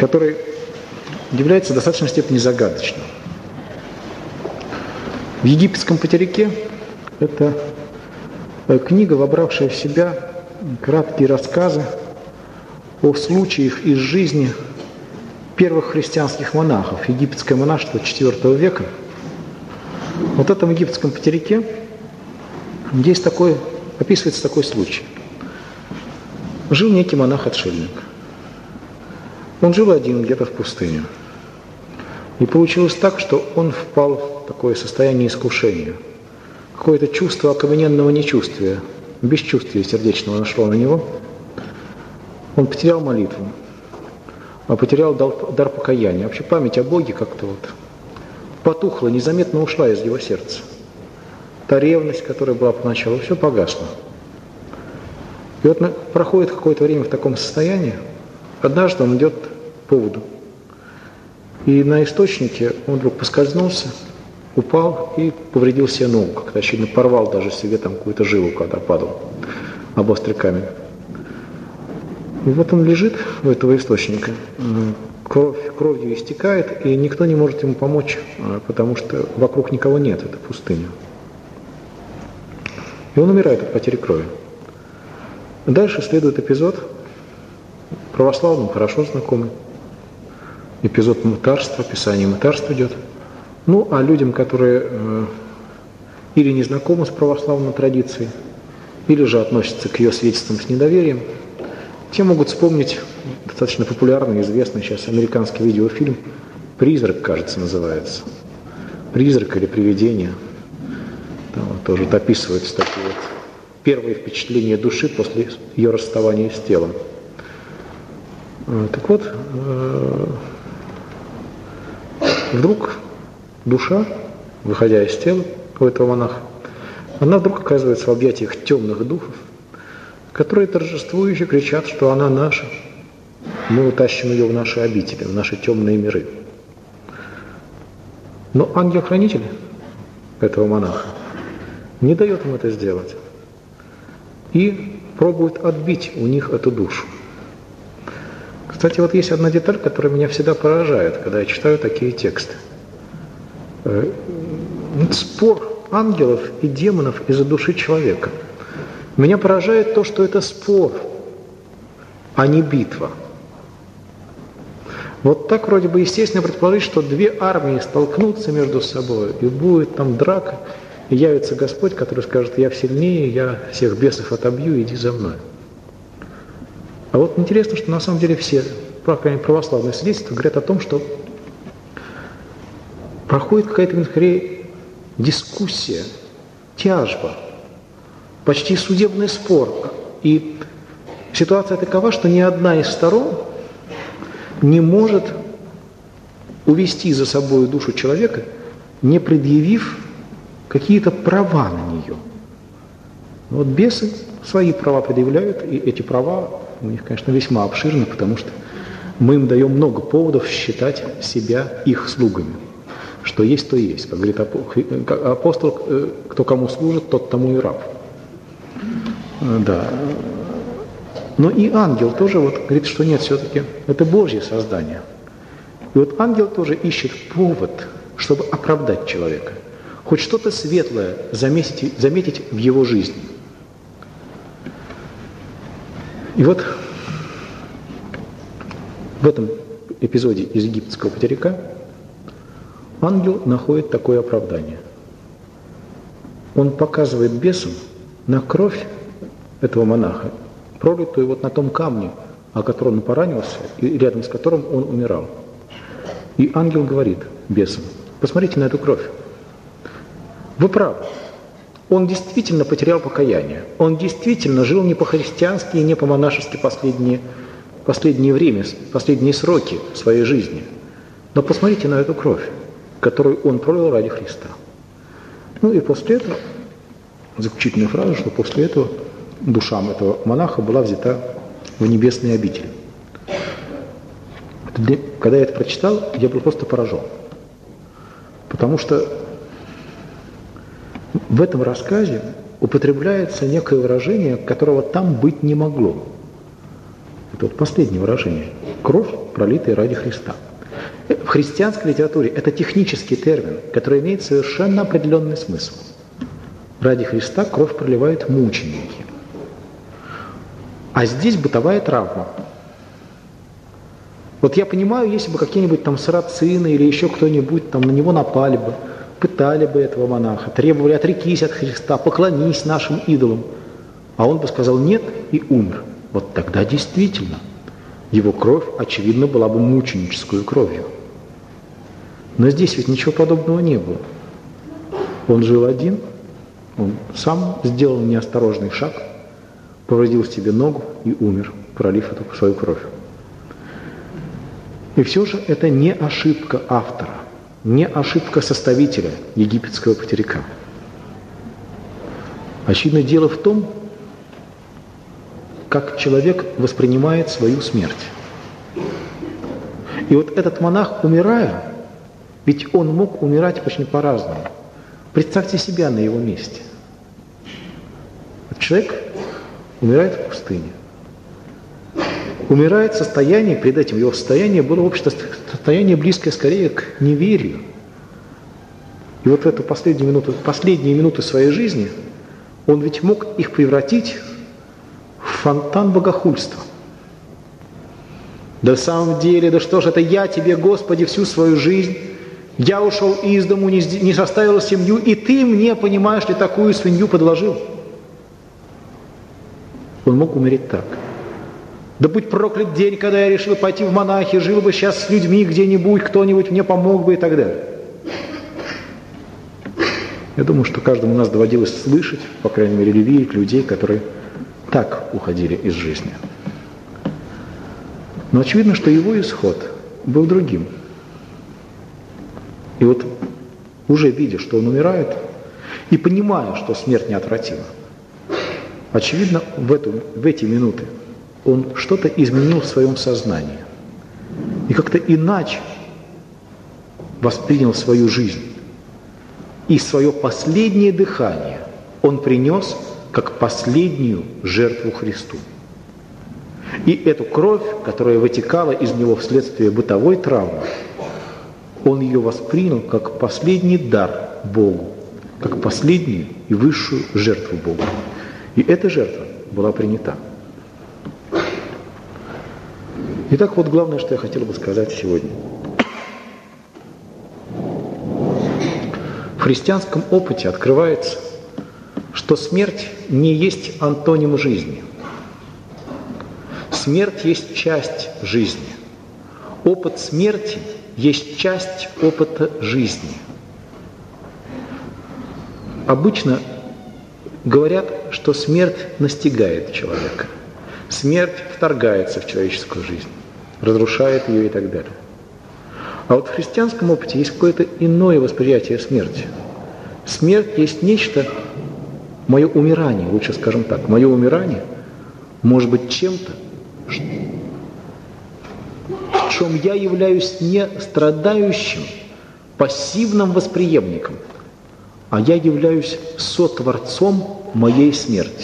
который является в достаточной степени загадочным. В египетском потеряке это книга, вобравшая в себя краткие рассказы о случаях из жизни первых христианских монахов, египетское монашество IV века. Вот в этом египетском потеряке есть описывается такой случай. Жил некий монах-отшельник. Он жил один где-то в пустыне. И получилось так, что он впал в такое состояние искушения. Какое-то чувство окамененного нечувствия, бесчувствия сердечного нашло на него. Он потерял молитву, потерял дар покаяния. Вообще память о Боге как-то потухла, незаметно ушла из его сердца. Та ревность, которая была поначалу, все погасло. И вот проходит какое-то время в таком состоянии. Однажды он идет по воду. И на источнике он вдруг поскользнулся, упал и повредил себе ногу. Как-то, очевидно, порвал даже себе там какую-то жилу, когда падал об острый камень. И вот он лежит у этого источника, кровью истекает, и никто не может ему помочь, потому что вокруг никого нет, это пустыня. И он умирает от потери крови. Дальше следует эпизод, православным хорошо знакомый. Эпизод мытарства, описание мытарства идет. Ну, а людям, которые или не знакомы с православной традицией, или же относятся к ее свидетельствам с недоверием, те могут вспомнить достаточно популярный, известный сейчас американский видеофильм «Призрак», кажется, называется. «Призрак» или «Привидение». Там тоже описываются такие первые впечатления души после ее расставания с телом. Так вот, вдруг душа, выходя из тела у этого монаха, она вдруг оказывается в объятиях темных духов, которые торжествующе кричат, что она наша. Мы утащим ее в наши обители, в наши темные миры. Но ангел-хранитель этого монаха не дает им это сделать и пробует отбить у них эту душу. Кстати, вот есть одна деталь, которая меня всегда поражает, когда я читаю такие тексты. Спор ангелов и демонов из-за души человека. Меня поражает то, что это спор, а не битва. Вот так вроде бы естественно предположить, что две армии столкнутся между собой, и будет там драка, и явится Господь, который скажет: я сильнее, я всех бесов отобью, иди за мной. А вот интересно, что на самом деле все православные свидетельства говорят о том, что проходит какая-то скорее дискуссия, тяжба, почти судебный спор. И ситуация такова, что ни одна из сторон не может увести за собой душу человека, не предъявив какие-то права на нее. Вот бесы свои права предъявляют, и эти права у них, конечно, весьма обширны, потому что мы им даем много поводов считать себя их слугами. Что есть, то есть. Как говорит апостол, кто кому служит, тот тому и раб. Да. Но и ангел тоже говорит, что нет, все-таки это Божье создание. И вот ангел тоже ищет повод, чтобы оправдать человека. Хоть что-то светлое заметить в его жизни. И вот в этом эпизоде из египетского потеряка ангел находит такое оправдание. Он показывает бесам на кровь этого монаха, пролитую на том камне, о котором он поранился, и рядом с которым он умирал. И ангел говорит бесам: посмотрите на эту кровь. Вы правы. Он действительно потерял покаяние. Он действительно жил не по-христиански и не по-монашески последнее время, последние сроки своей жизни. Но посмотрите на эту кровь, которую он пролил ради Христа. Ну и после этого, заключительная фраза, что после этого душа этого монаха была взята в небесные обители. Когда я это прочитал, я был просто поражен. Потому что в этом рассказе употребляется некое выражение, которого там быть не могло. Это вот последнее выражение. Кровь, пролитая ради Христа. В христианской литературе это технический термин, который имеет совершенно определенный смысл. Ради Христа кровь проливают мученики. А здесь бытовая травма. Вот я понимаю, если бы какие-нибудь там сарацины или еще кто-нибудь там на него напали бы, пытали бы этого монаха, требовали отрекись от Христа, поклонись нашим идолам, а он бы сказал нет и умер. Вот тогда действительно его кровь, очевидно, была бы мученической кровью. Но здесь ведь ничего подобного не было. Он жил один, он сам сделал неосторожный шаг, повредил себе ногу и умер, пролив эту свою кровь. И все же это не ошибка автора, не ошибка составителя египетского потеряка. Очевидно, дело в том, как человек воспринимает свою смерть. И вот этот монах, умирая, ведь он мог умирать очень по-разному. Представьте себя на его месте. Человек умирает в пустыне. Умирает в состоянии, перед этим его состояние было общее состояние, близкое скорее к неверию. И вот в эту последние минуты своей жизни он ведь мог их превратить в фонтан богохульства. Да в самом деле, да что ж это я тебе, Господи, всю свою жизнь, я ушел из дому, не составил семью, и ты мне, понимаешь ли, такую свинью подложил. Он мог умереть так. Да будь проклят день, когда я решил пойти в монахи, жил бы сейчас с людьми где-нибудь, кто-нибудь мне помог бы и так далее. Я думаю, что каждому из нас доводилось слышать, по крайней мере, или видеть людей, которые так уходили из жизни. Но очевидно, что его исход был другим. И вот уже видя, что он умирает, и понимая, что смерть неотвратима, очевидно, в эти минуты он что-то изменил в своем сознании. И как-то иначе воспринял свою жизнь. И свое последнее дыхание он принес как последнюю жертву Христу. И эту кровь, которая вытекала из него вследствие бытовой травмы, он ее воспринял как последний дар Богу, как последнюю и высшую жертву Богу. И эта жертва была принята. Итак, вот главное, что я хотел бы сказать сегодня. В христианском опыте открывается, что смерть не есть антоним жизни. Смерть есть часть жизни. Опыт смерти есть часть опыта жизни. Обычно говорят, что смерть настигает человека. Смерть вторгается в человеческую жизнь, разрушает ее и так далее. А вот в христианском опыте есть какое-то иное восприятие смерти. Смерть есть нечто, мое умирание, лучше скажем так, мое умирание может быть чем-то, в чем я являюсь не страдающим, пассивным восприемником, а я являюсь сотворцом моей смерти.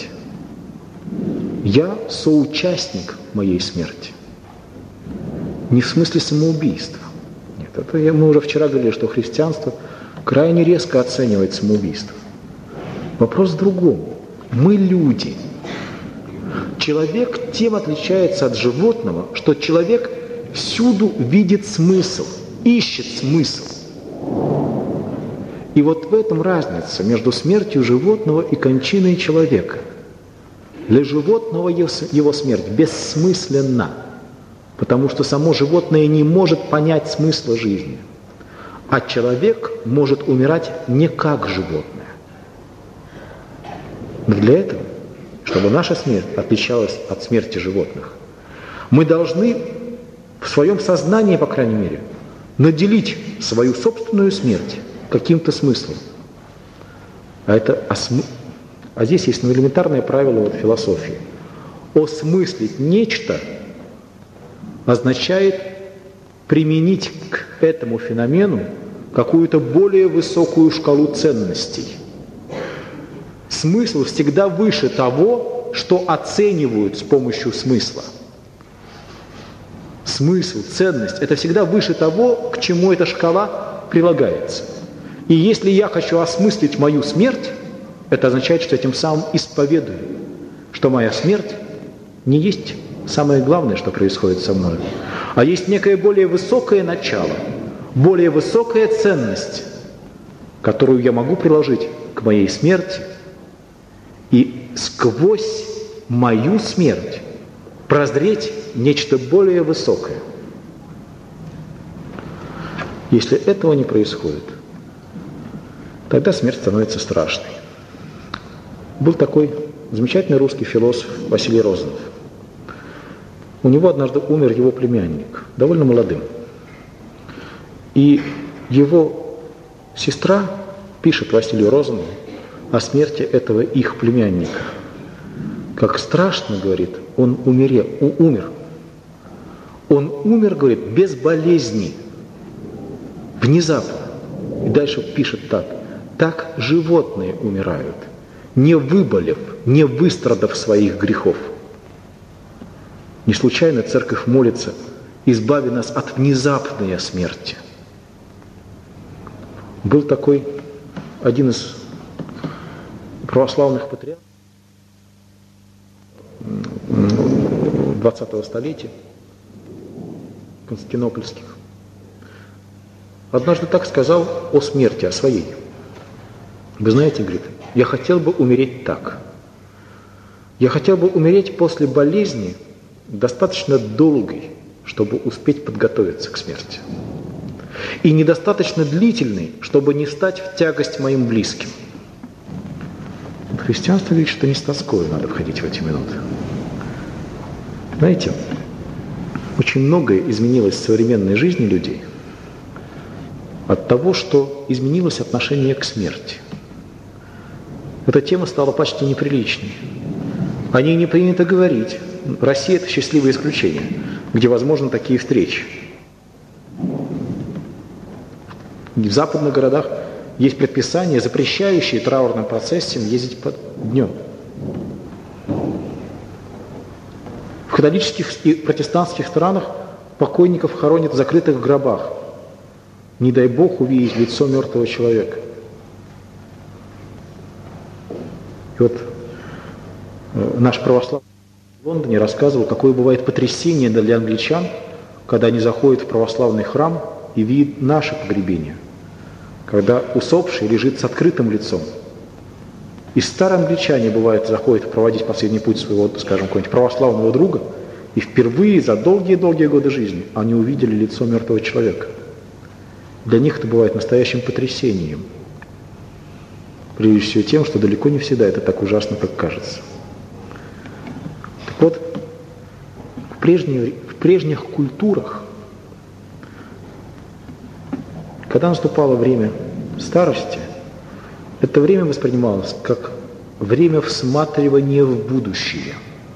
Я соучастник моей смерти. Не в смысле самоубийства. Нет, это мы уже вчера говорили, что христианство крайне резко оценивает самоубийство. Вопрос в другом. Мы люди. Человек тем отличается от животного, что человек всюду видит смысл, ищет смысл. И вот в этом разница между смертью животного и кончиной человека. Для животного его смерть бессмысленна, потому что само животное не может понять смысла жизни. А человек может умирать не как животное. Но для этого, чтобы наша смерть отличалась от смерти животных, мы должны в своем сознании, по крайней мере, наделить свою собственную смерть каким-то смыслом. А здесь есть элементарное правило философии. Осмыслить нечто означает применить к этому феномену какую-то более высокую шкалу ценностей. Смысл всегда выше того, что оценивают с помощью смысла. смысл, ценность – это всегда выше того, к чему эта шкала прилагается. И если я хочу осмыслить мою смерть, это означает, что я тем самым исповедую, что моя смерть не есть самое главное, что происходит со мной, а есть некое более высокое начало, более высокая ценность, которую я могу приложить к моей смерти, и сквозь мою смерть прозреть нечто более высокое. Если этого не происходит, тогда смерть становится страшной. Был такой замечательный русский философ Василий Розанов. У него однажды умер его племянник, довольно молодым. И его сестра пишет Василию Розанову о смерти этого их племянника. Как страшно, говорит, он умер. Он умер, говорит, без болезни, внезапно. И дальше пишет так. Так животные умирают, не выболев, не выстрадав своих грехов. Не случайно церковь молится: избави нас от внезапной смерти. Был такой один из православных патриархов 20-го столетия, константинопольских. Однажды так сказал о смерти, о своей. Вы знаете, говорит, я хотел бы умереть так. Я хотел бы умереть после болезни, достаточно долгой, чтобы успеть подготовиться к смерти. И недостаточно длительной, чтобы не стать в тягость моим близким. Христианство говорит, что не с тоскою надо входить в эти минуты. Знаете, очень многое изменилось в современной жизни людей от того, что изменилось отношение к смерти. Эта тема стала почти неприличной. О ней не принято говорить. Россия – это счастливое исключение, где возможны такие встречи. В западных городах есть предписания, запрещающие траурным процессиям ездить днем. В католических и протестантских странах покойников хоронят в закрытых гробах. Не дай Бог увидеть лицо мертвого человека. И вот наш православный в Лондоне рассказывал, какое бывает потрясение для англичан, когда они заходят в православный храм и видят наше погребение, когда усопший лежит с открытым лицом. И старые англичане, бывает, заходят проводить последний путь своего, скажем, какого-нибудь православного друга, и впервые за долгие-долгие годы жизни они увидели лицо мертвого человека. Для них это бывает настоящим потрясением. Прежде всего тем, что далеко не всегда это так ужасно, как кажется. Так вот, в прежних культурах, когда наступало время старости, это время воспринималось как время всматривания в будущее,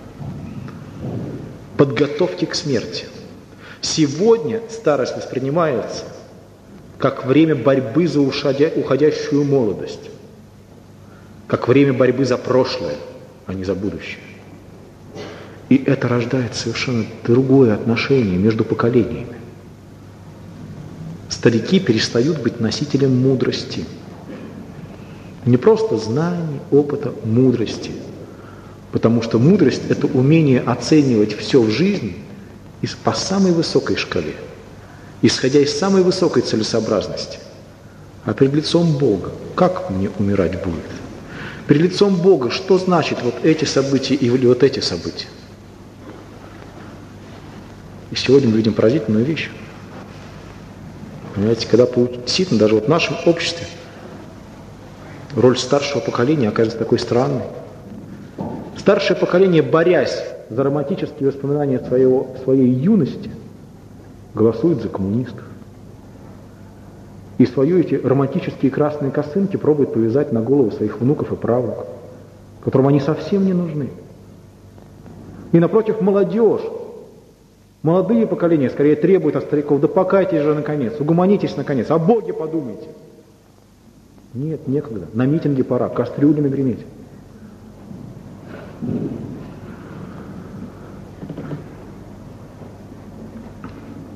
подготовки к смерти. Сегодня старость воспринимается как время борьбы за уходящую молодость, как время борьбы за прошлое, а не за будущее. И это рождает совершенно другое отношение между поколениями. Старики перестают быть носителем мудрости. Не просто знаний, опыта, мудрости. Потому что мудрость – это умение оценивать все в жизни по самой высокой шкале, исходя из самой высокой целесообразности. А перед лицом Бога как мне умирать будет? Перед лицом Бога что значит вот эти события или вот эти события? И сегодня мы видим поразительную вещь. Понимаете, когда действительно даже вот в нашем обществе роль старшего поколения оказывается такой странной. Старшее поколение, борясь за романтические воспоминания своей юности, голосует за коммунистов. И свои эти романтические красные косынки пробует повязать на голову своих внуков и правнуков, которым они совсем не нужны. И напротив, молодежь, молодые поколения скорее требуют от стариков: да покайтесь же наконец, угомонитесь наконец, о Боге подумайте. Нет, некогда, на митинге пора, кастрюлями греметь.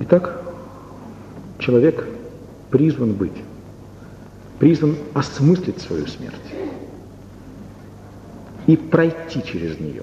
Итак, человек призван быть, призван осмыслить свою смерть и пройти через нее.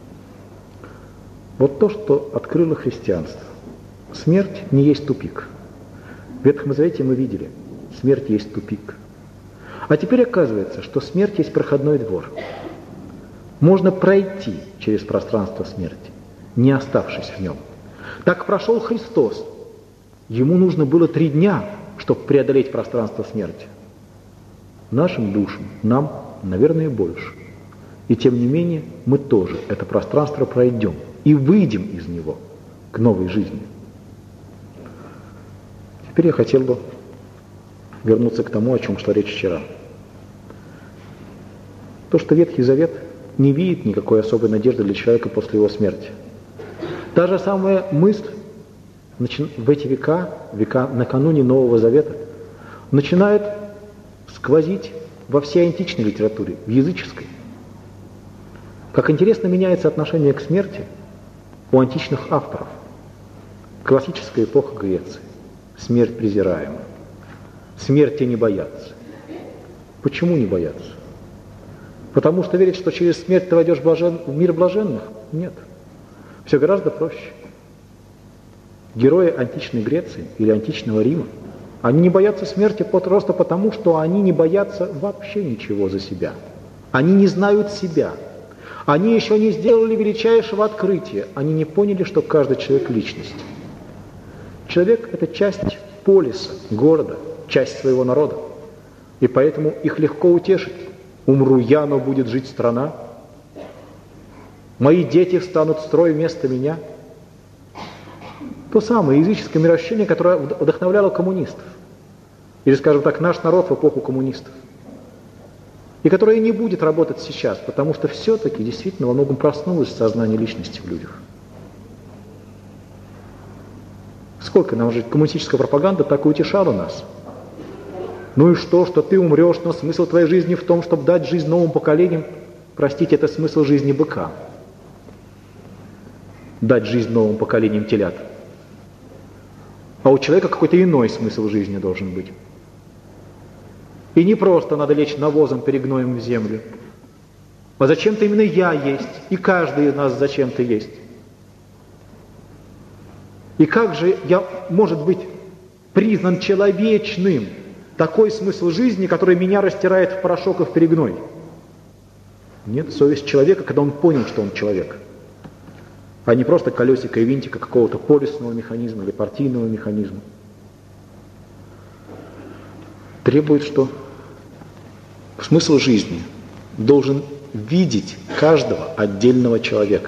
Вот то, что открыло христианство. Смерть не есть тупик. В Ветхом Завете мы видели, смерть есть тупик. А теперь оказывается, что смерть есть проходной двор. Можно пройти через пространство смерти, не оставшись в нем. Так прошел Христос. Ему нужно было 3 дня, чтобы преодолеть пространство смерти. Нашим душам, нам, наверное, больше. И тем не менее, мы тоже это пространство пройдем и выйдем из него к новой жизни. Теперь я хотел бы вернуться к тому, о чем шла речь вчера. То, что Ветхий Завет не видит никакой особой надежды для человека после его смерти. Та же самая мысль в эти века накануне Нового Завета, начинает сквозить во всей античной литературе, в языческой. Как интересно меняется отношение к смерти у античных авторов. Классическая эпоха Греции. Смерть презираема. Смерти не боятся. Почему не боятся? Потому что верят, что через смерть ты войдешь в мир блаженных? Нет. Все гораздо проще. Герои античной Греции или античного Рима, они не боятся смерти просто потому, что они не боятся вообще ничего за себя. Они не знают себя. Они еще не сделали величайшего открытия. Они не поняли, что каждый человек – личность. Человек – это часть полиса, города, часть своего народа. И поэтому их легко утешить. Умру я, но будет жить страна. Мои дети встанут в строй вместо меня. То самое языческое мироощущение, которое вдохновляло коммунистов. Или, скажем так, наш народ в эпоху коммунистов. И которое не будет работать сейчас, потому что все-таки действительно во многом проснулось сознание личности в людях. Сколько нам же коммунистическая пропаганда так и утешала нас. Ну и что ты умрешь, но смысл твоей жизни в том, чтобы дать жизнь новым поколениям. Простите, это смысл жизни быка. Дать жизнь новым поколениям телят. А у человека какой-то иной смысл жизни должен быть. И не просто надо лечь навозом перегноем в землю. А зачем-то именно я есть, и каждый из нас зачем-то есть. И как же я, может быть, признан человечным такой смысл жизни, который меня растирает в порошок и в перегной? Нет, совесть человека, когда он понял, что он человек, а не просто колесико и винтика какого-то полисного механизма или партийного механизма. Требует, что смысл жизни должен видеть каждого отдельного человека.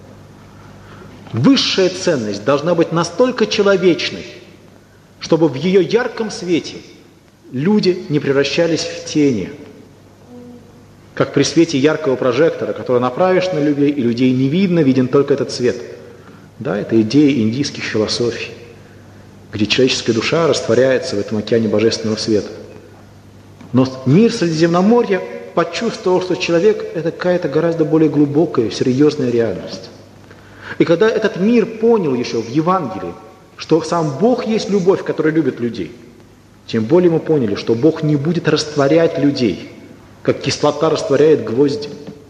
Высшая ценность должна быть настолько человечной, чтобы в ее ярком свете люди не превращались в тени, как при свете яркого прожектора, который направишь на людей, и людей не видно, виден только этот свет. Да, это идея индийских философий, где человеческая душа растворяется в этом океане божественного света. Но мир Средиземноморья почувствовал, что человек – это какая-то гораздо более глубокая, серьезная реальность. И когда этот мир понял еще в Евангелии, что сам Бог есть любовь, которая любит людей, тем более мы поняли, что Бог не будет растворять людей, как кислота растворяет гвозди.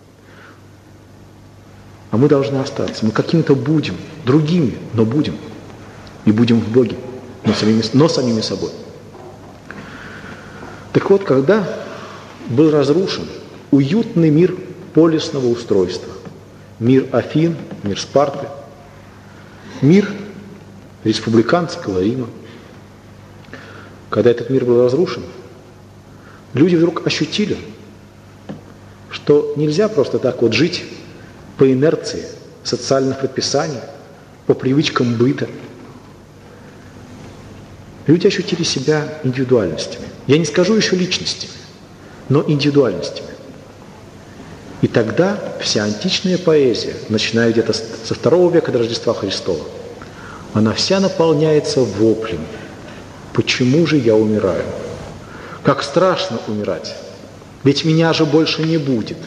А мы должны остаться. Мы какими-то будем, другими, но будем. И будем в Боге, но самими собой. Так вот, когда был разрушен уютный мир полисного устройства, мир Афин, мир Спарты, мир республиканского Рима, когда этот мир был разрушен, люди вдруг ощутили, что нельзя просто так вот жить по инерции социальных предписаний, по привычкам быта. Люди ощутили себя индивидуальностями. Я не скажу еще личностями, но индивидуальностями. И тогда вся античная поэзия, начиная где-то со II века до Рождества Христова, она вся наполняется воплем. Почему же я умираю? Как страшно умирать, ведь меня же больше не будет.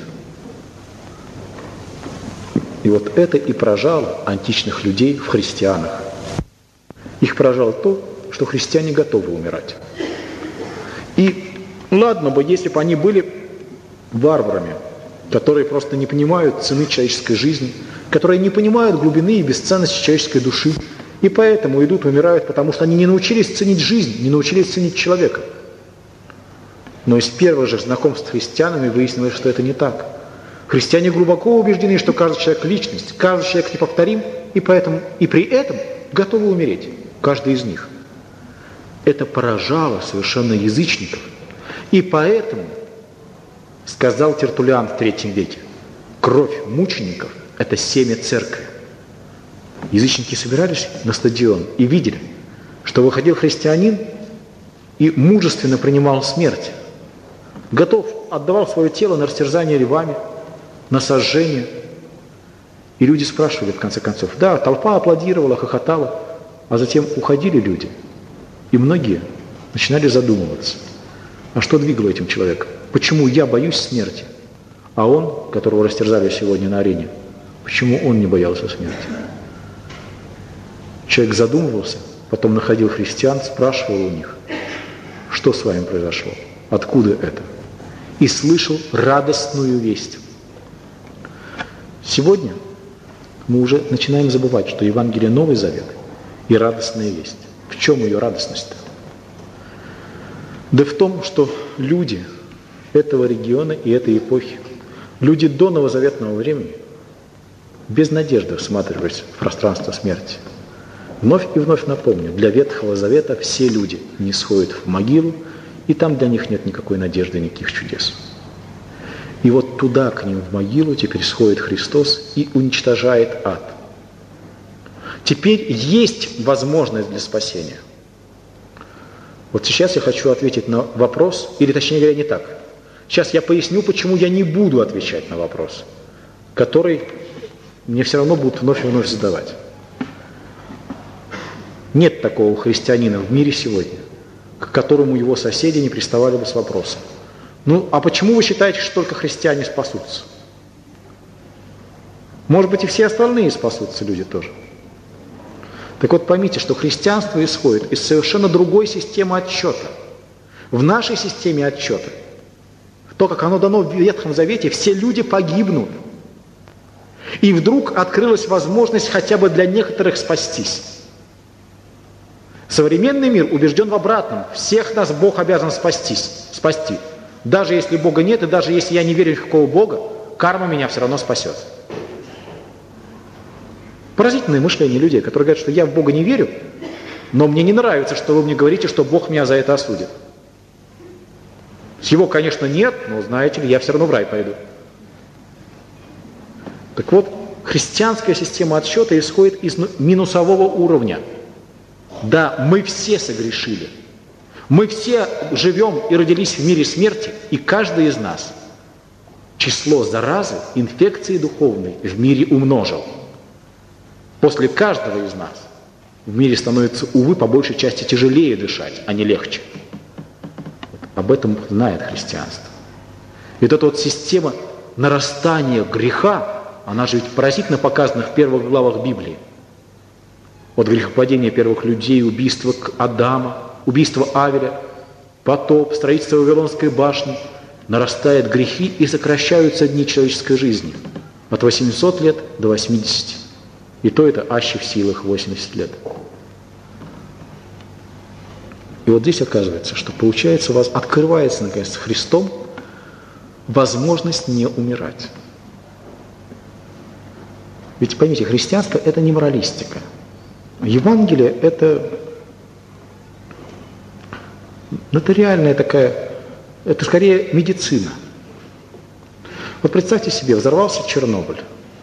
И вот это и поражало античных людей в христианах. Их поражало то, что христиане готовы умирать. И ладно бы, если бы они были варварами, которые просто не понимают цены человеческой жизни, которые не понимают глубины и бесценности человеческой души, и поэтому идут, умирают, потому что они не научились ценить жизнь, не научились ценить человека. Но из первых же знакомств с христианами выяснилось, что это не так. Христиане глубоко убеждены, что каждый человек – личность, каждый человек неповторим, и поэтому и при этом готовы умереть, каждый из них. Это поражало совершенно язычников. И поэтому, сказал Тертуллиан в III веке, кровь мучеников – это семя церкви. Язычники собирались на стадион и видели, что выходил христианин и мужественно принимал смерть, отдавал свое тело на растерзание львами, на сожжение. И люди спрашивали, в конце концов, да, толпа аплодировала, хохотала, а затем уходили люди. И многие начинали задумываться, а что двигало этим человеком? Почему я боюсь смерти, а он, которого растерзали сегодня на арене, почему он не боялся смерти? Человек задумывался, потом находил христиан, спрашивал у них, что с вами произошло, откуда это? И слышал радостную весть. Сегодня мы уже начинаем забывать, что Евангелие Новый Завет и радостная весть. В чем ее радостность-то? Да в том, что люди этого региона и этой эпохи, люди до новозаветного времени, без надежды всматривались в пространство смерти. Вновь и вновь напомню, для Ветхого Завета все люди не сходят в могилу, и там для них нет никакой надежды, никаких чудес. И вот туда, к ним в могилу, теперь сходит Христос и уничтожает ад. Теперь есть возможность для спасения. Вот сейчас я хочу ответить на вопрос, или точнее говоря, не так. Сейчас я поясню, почему я не буду отвечать на вопрос, который мне все равно будут вновь и вновь задавать. Нет такого христианина в мире сегодня, к которому его соседи не приставали бы с вопросом. Ну, а почему вы считаете, что только христиане спасутся? Может быть, и все остальные спасутся люди тоже. Так вот, поймите, что христианство исходит из совершенно другой системы отсчета. В нашей системе отсчета, то, как оно дано в Ветхом Завете, все люди погибнут. И вдруг открылась возможность хотя бы для некоторых спастись. Современный мир убежден в обратном. Всех нас Бог обязан спасти. Даже если Бога нет, и даже если я не верю в какого Бога, карма меня все равно спасет. Поразительное мышление людей, которые говорят, что я в Бога не верю, но мне не нравится, что вы мне говорите, что Бог меня за это осудит. Его, конечно, нет, но, знаете ли, я все равно в рай пойду. Так вот, христианская система отсчета исходит из минусового уровня. Да, мы все согрешили. Мы все живем и родились в мире смерти, и каждый из нас число заразы, инфекции духовной в мире умножил. После каждого из нас в мире становится, увы, по большей части тяжелее дышать, а не легче. Вот об этом знает христианство. И вот эта вот система нарастания греха, она же ведь поразительно показана в первых главах Библии. Вот грехопадение первых людей, убийство Адама, убийство Авеля, потоп, строительство Вавилонской башни. Нарастают грехи и сокращаются дни человеческой жизни. От 800 лет до 80. И то это аще в силах 80 лет. И вот здесь оказывается, что получается, у вас открывается, наконец, Христом возможность не умирать. Ведь поймите, христианство – это не моралистика. Евангелие – это реальная такая, это скорее медицина. Вот представьте себе, взорвался Чернобыль.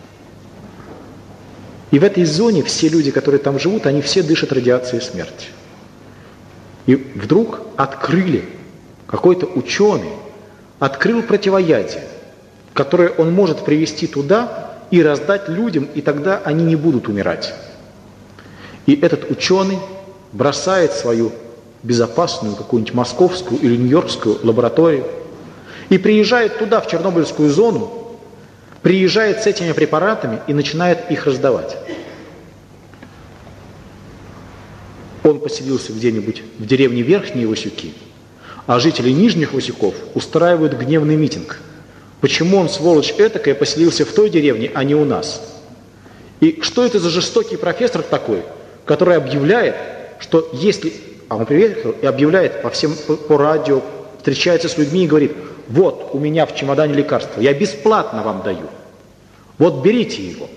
И в этой зоне все люди, которые там живут, они все дышат радиацией смерти. И вдруг какой-то ученый открыл противоядие, которое он может привезти туда и раздать людям, и тогда они не будут умирать. И этот ученый бросает свою безопасную какую-нибудь московскую или нью-йоркскую лабораторию и приезжает туда, в Чернобыльскую зону, приезжает с этими препаратами и начинает их раздавать. он поселился где-нибудь в деревне Верхние Васюки, а жители Нижних Васюков устраивают гневный митинг. Почему он, сволочь этакая, поселился в той деревне, а не у нас? И что это за жестокий профессор такой, который объявляет, что если... А он приехал и объявляет по радио, встречается с людьми и говорит: вот у меня в чемодане лекарства, я бесплатно вам даю. Вот берите его.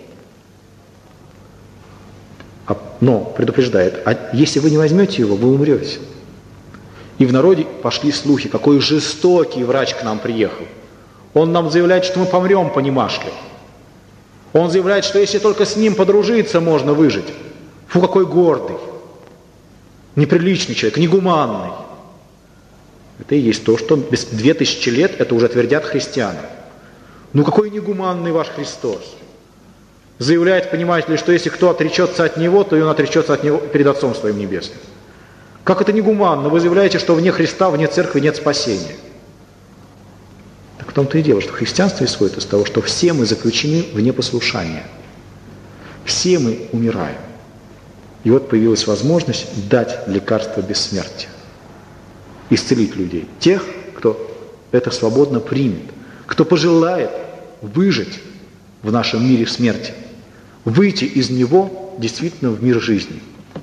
Но предупреждает: а если вы не возьмете его, вы умрете. И в народе пошли слухи, какой жестокий врач к нам приехал. Он нам заявляет, что мы помрем понемашли. Он заявляет, что если только с ним подружиться, можно выжить. Фу, какой гордый, неприличный человек, негуманный. Это и есть то, что без 2000 лет это уже твердят христиане. Ну какой негуманный ваш Христос. Заявляет, понимаете ли, что если кто отречется от Него, то и он отречется от Него перед Отцом Своим Небесным. Как это негуманно? Вы заявляете, что вне Христа, вне Церкви нет спасения. Так в том-то и дело, что христианство исходит из того, что все мы заключены в непослушание. Все мы умираем. И вот появилась возможность дать лекарство бессмертия. Исцелить людей. Тех, кто это свободно примет. Кто пожелает выжить в нашем мире смерти. Выйти из него действительно в мир жизни.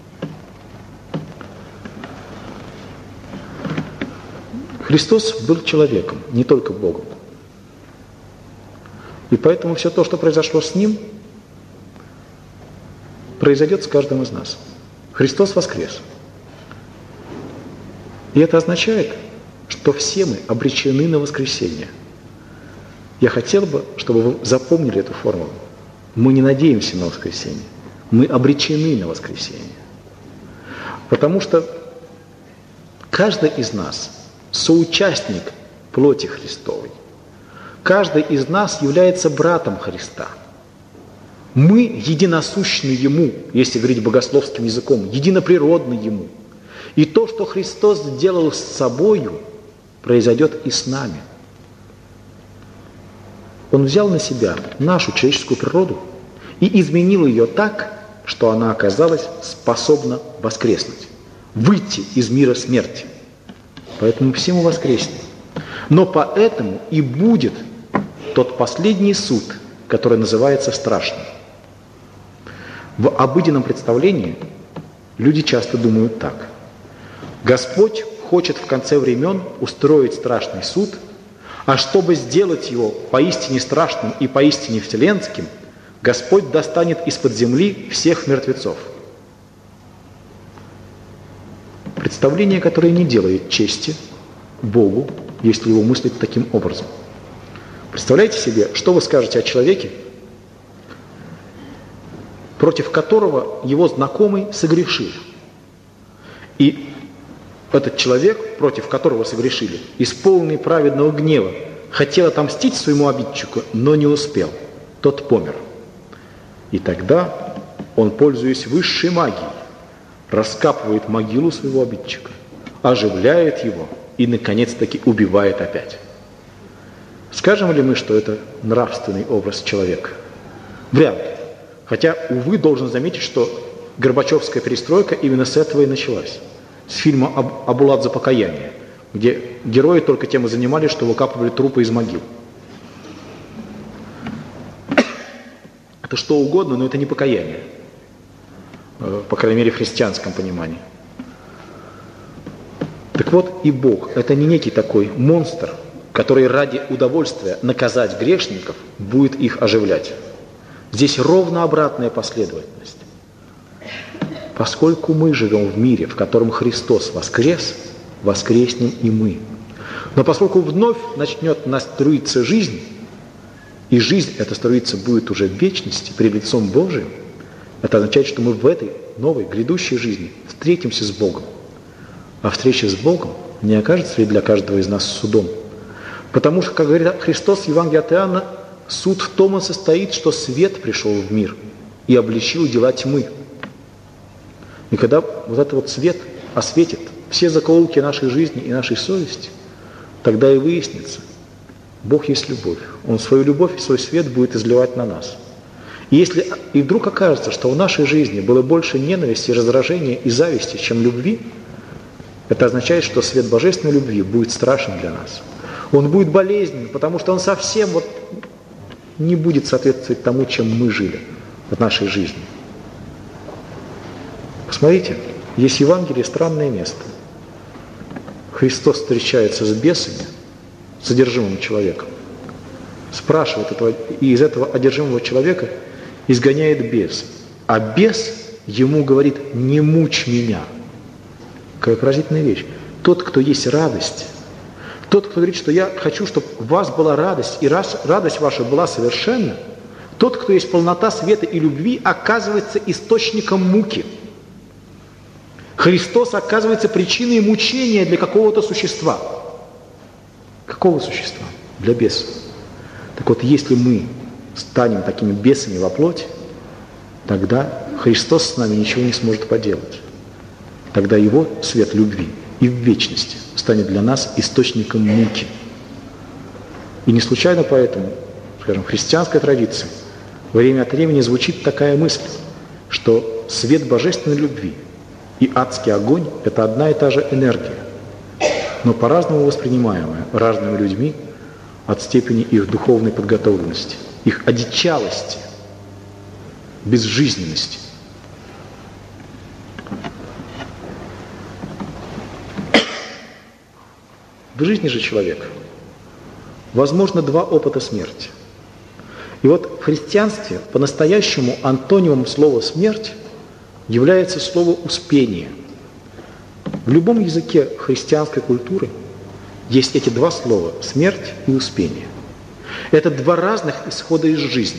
Христос был человеком, не только Богом. И поэтому все то, что произошло с Ним, произойдет с каждым из нас. Христос воскрес. И это означает, что все мы обречены на воскресение. Я хотел бы, чтобы вы запомнили эту формулу. Мы не надеемся на воскресение. Мы обречены на воскресение. Потому что каждый из нас соучастник плоти Христовой. Каждый из нас является братом Христа. Мы единосущны Ему, если говорить богословским языком, единоприродны Ему. И то, что Христос сделал с собою, произойдет и с нами. Он взял на себя нашу человеческую природу и изменил ее так, что она оказалась способна воскреснуть, выйти из мира смерти. Поэтому все мы воскреснем. Но поэтому и будет тот последний суд, который называется страшным. В обыденном представлении люди часто думают так. Господь хочет в конце времен устроить страшный суд, а чтобы сделать его поистине страшным и поистине вселенским, Господь достанет из-под земли всех мертвецов. Представление, которое не делает чести Богу, если его мыслить таким образом. Представляете себе, что вы скажете о человеке, против которого его знакомый согрешил. И этот человек, против которого согрешили, исполненный праведного гнева, хотел отомстить своему обидчику, но не успел. Тот помер. И тогда он, пользуясь высшей магией, раскапывает могилу своего обидчика, оживляет его и, наконец-таки, убивает опять. Скажем ли мы, что это нравственный образ человека? Вряд ли. Хотя, увы, должен заметить, что Горбачевская перестройка именно с этого и началась. С фильма «Абулат за покаяние», где герои только тем и занимались, что выкапывали трупы из могил. Это что угодно, но это не покаяние. По крайней мере, в христианском понимании. Так вот, и Бог – это не некий такой монстр, который ради удовольствия наказать грешников будет их оживлять. Здесь ровно обратная последовательность. Поскольку мы живем в мире, в котором Христос воскрес, воскреснем и мы. Но поскольку вновь начнет нас струиться жизнь, и жизнь эта струиться будет уже в вечности, перед лицом Божиим, это означает, что мы в этой новой, грядущей жизни встретимся с Богом. А встреча с Богом не окажется ли для каждого из нас судом? Потому что, как говорит Христос в Евангелии от Иоанна, суд в том и состоит, что свет пришел в мир и обличил дела тьмы. И когда вот этот вот свет осветит все закоулки нашей жизни и нашей совести, тогда и выяснится, Бог есть любовь. Он свою любовь и свой свет будет изливать на нас. И вдруг окажется, что в нашей жизни было больше ненависти, раздражения и зависти, чем любви, это означает, что свет божественной любви будет страшен для нас. Он будет болезненным, потому что он совсем не будет соответствовать тому, чем мы жили в нашей жизни. Посмотрите, есть в Евангелии странное место. Христос встречается с бесами, с одержимым человеком, спрашивает этого, и из этого одержимого человека изгоняет бес. А бес ему говорит: «Не мучь меня». Какая поразительная вещь. Тот, кто есть радость, тот, кто говорит, что я хочу, чтобы у вас была радость, и радость ваша была совершенна, тот, кто есть полнота света и любви, оказывается источником муки. Христос оказывается причиной мучения для какого-то существа. Какого существа? Для бесов. Так вот, если мы станем такими бесами во плоти, тогда Христос с нами ничего не сможет поделать. Тогда Его свет любви и в вечности станет для нас источником муки. И не случайно поэтому, скажем, в христианской традиции время от времени звучит такая мысль, что свет божественной любви и адский огонь – это одна и та же энергия, но по-разному воспринимаемая разными людьми от степени их духовной подготовленности, их одичалости, безжизненности. В жизни же человека возможно два опыта смерти. И вот в христианстве по-настоящему антонимом слова «смерть» является слово «успение». В любом языке христианской культуры есть эти два слова – смерть и успение. Это два разных исхода из жизни.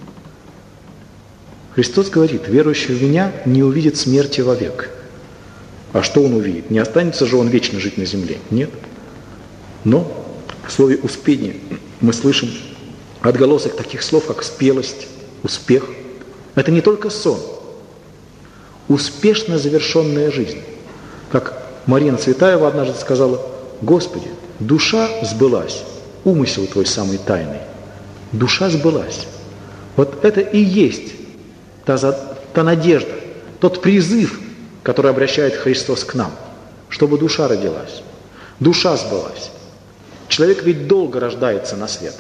Христос говорит: верующий в Меня не увидит смерти вовек. А что он увидит? Не останется же он вечно жить на земле? Нет. Но в слове «успение» мы слышим отголосок таких слов, как спелость, успех. Это не только сон. Успешно завершенная жизнь. Как Марина Цветаева однажды сказала: «Господи, душа сбылась, умысел Твой самый тайный». Душа сбылась. Вот это и есть та надежда, тот призыв, который обращает Христос к нам, чтобы душа родилась. Душа сбылась. Человек ведь долго рождается на свет.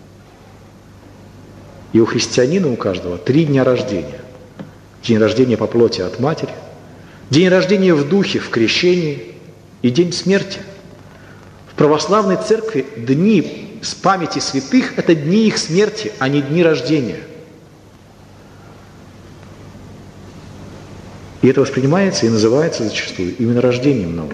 И у христианина у каждого 3 дня рождения. День рождения по плоти от матери, день рождения в духе в крещении и день смерти. В православной церкви дни с памяти святых – это дни их смерти, а не дни рождения. И это воспринимается и называется зачастую именно рождением новым.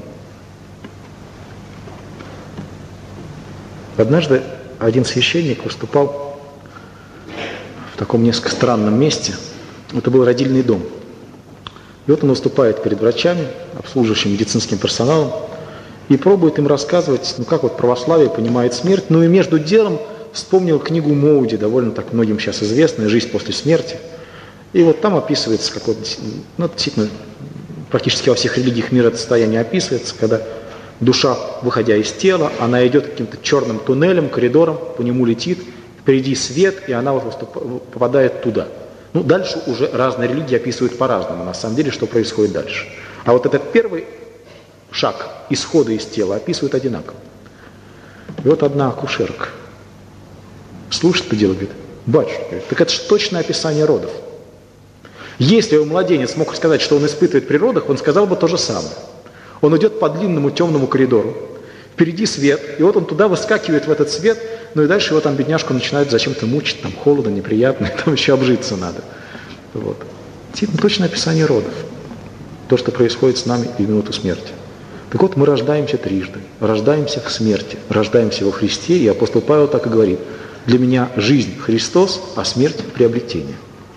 Однажды один священник выступал в таком несколько странном месте. Это был родильный дом. И вот он выступает перед врачами, обслуживающим медицинским персоналом, и пробует им рассказывать, как вот православие понимает смерть. Ну и между делом вспомнил книгу Моуди, довольно так многим сейчас известная, «Жизнь после смерти». И вот там описывается, как вот, действительно, практически во всех религиях мира это состояние описывается, когда душа, выходя из тела, она идет каким-то черным туннелем, коридором, по нему летит, впереди свет, и она вот попадает туда. Ну, дальше уже разные религии описывают по-разному, на самом деле, что происходит дальше. А вот этот первый шаг исхода из тела описывают одинаково. И вот одна акушерка слушает это дело, говорит: батюшка, так это же точное описание родов. Если младенец мог сказать, что он испытывает при родах, он сказал бы то же самое. Он идет по длинному темному коридору, впереди свет, и вот он туда выскакивает в этот свет, ну и дальше его там бедняжку начинают зачем-то мучить, там холодно, неприятно, там еще обжиться надо. Вот. Действительно, точное описание родов. То, что происходит с нами в минуту смерти. Так вот, мы рождаемся трижды. Рождаемся в смерти, рождаемся во Христе, и апостол Павел так и говорит: для меня жизнь Христос, а смерть приобретение.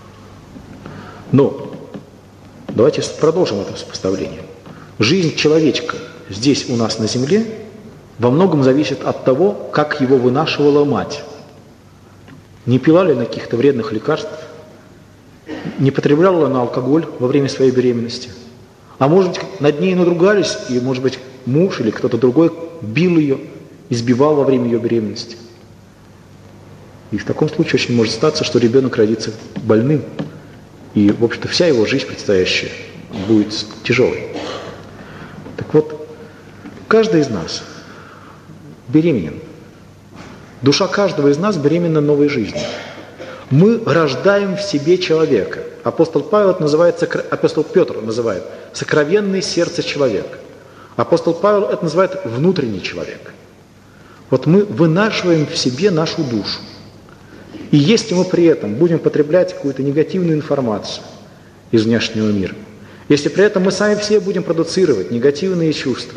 Но давайте продолжим это сопоставление. Жизнь человечка здесь у нас на земле во многом зависит от того, как его вынашивала мать. Не пила ли она каких-то вредных лекарств, не потребляла ли она алкоголь во время своей беременности. А может быть, над ней надругались, и, может быть, муж или кто-то другой бил ее, избивал во время ее беременности. И в таком случае очень может статься, что ребенок родится больным, и, в общем-то, вся его жизнь предстоящая будет тяжелой. Так вот, каждый из нас беременен. Душа каждого из нас беременна новой жизнью. Мы рождаем в себе человека. Апостол Петр называет сокровенное сердце человека. Апостол Павел это называет внутренний человек. Вот мы вынашиваем в себе нашу душу. И если мы при этом будем потреблять какую-то негативную информацию из внешнего мира, если при этом мы сами все будем продуцировать негативные чувства,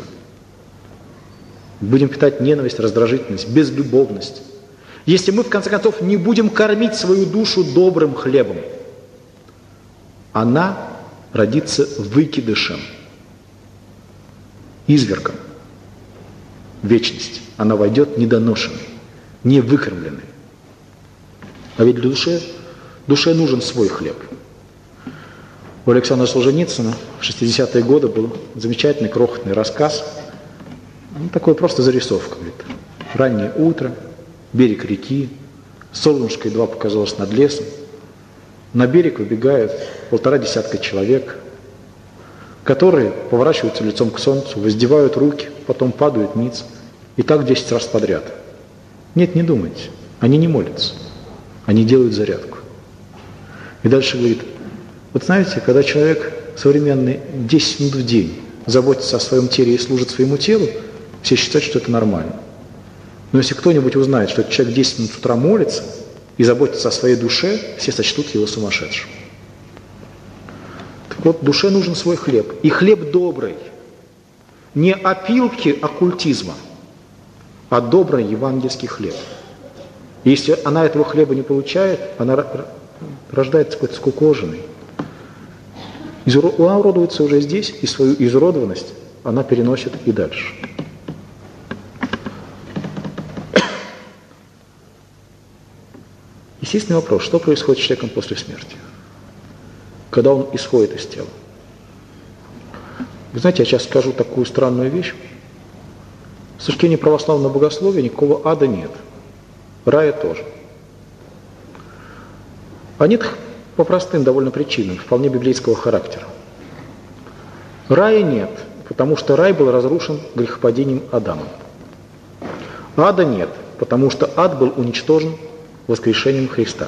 будем питать ненависть, раздражительность, безлюбовность, если мы, в конце концов, не будем кормить свою душу добрым хлебом, она родится выкидышем, извергом в вечность. Она войдет недоношенной, невыкормленной. А ведь душе нужен свой хлеб. У Александра Солженицына в 60-е годы был замечательный крохотный рассказ. Такой просто зарисовка. Говорит. Раннее утро, берег реки, солнышко едва показалось над лесом. На берег выбегают 1,5 десятка человек, которые поворачиваются лицом к солнцу, воздевают руки, потом падают ниц. И так 10 раз подряд. Нет, не думайте, они не молятся. Они делают зарядку. И дальше говорит, вот знаете, когда человек современный 10 минут в день заботится о своем теле и служит своему телу, все считают, что это нормально. Но если кто-нибудь узнает, что этот человек 10 минут с утра молится и заботится о своей душе, все сочтут его сумасшедшим. Так вот, душе нужен свой хлеб. И хлеб добрый. Не опилки оккультизма, а добрый евангельский хлеб. Если она этого хлеба не получает, она рождается какой-то скукоженной. Она уродуется уже здесь, и свою изуродованность она переносит и дальше. Естественный вопрос, что происходит с человеком после смерти, когда он исходит из тела? Вы знаете, я сейчас скажу такую странную вещь. С точки зрения православного богословия никакого ада нет. Рая тоже. А нет по простым довольно причинам, вполне библейского характера. Рая нет, потому что рай был разрушен грехопадением Адама. Ада нет, потому что ад был уничтожен воскрешением Христа.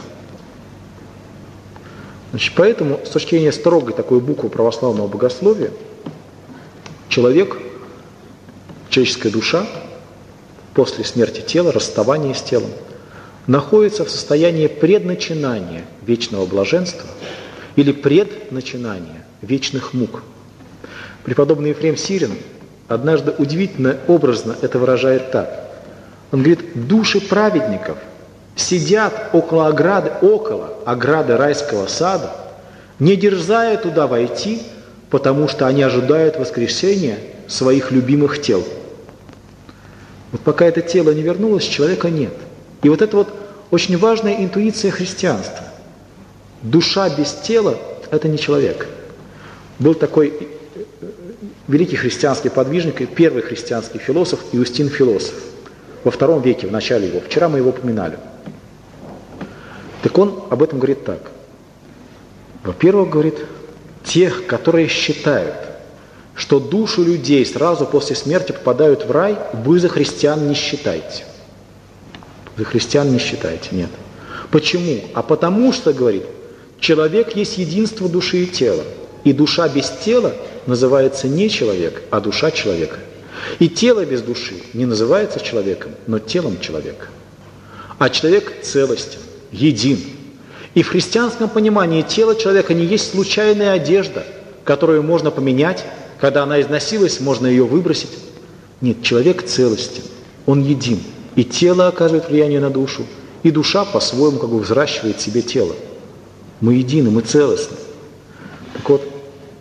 Значит, поэтому с точки зрения строгой такой буквы православного богословия, человек, человеческая душа после смерти тела, расставания с телом, находится в состоянии предначинания вечного блаженства или предначинания вечных мук. Преподобный Ефрем Сирин однажды удивительно образно это выражает так. Он говорит, души праведников сидят около ограды райского сада, не дерзая туда войти, потому что они ожидают воскресения своих любимых тел. Вот пока это тело не вернулось, человека нет. И вот это вот очень важная интуиция христианства. Душа без тела – это не человек. Был такой великий христианский подвижник, первый христианский философ Иустин Философ. Во II веке, в начале его. Вчера мы его упоминали. Так он об этом говорит так. Во-первых, говорит, тех, которые считают, что души людей сразу после смерти попадают в рай, вы за христиан не считаете. За христиан не считаете, нет. Почему? А потому что, говорит, человек есть единство души и тела. И душа без тела называется не человек, а душа человека. И тело без души не называется человеком, но телом человека. А человек целостен, един. И в христианском понимании тело человека не есть случайная одежда, которую можно поменять, когда она износилась, можно ее выбросить. Нет, человек целостен, он един. И тело оказывает влияние на душу, и душа по-своему как бы взращивает себе тело. Мы едины, мы целостны. Так вот,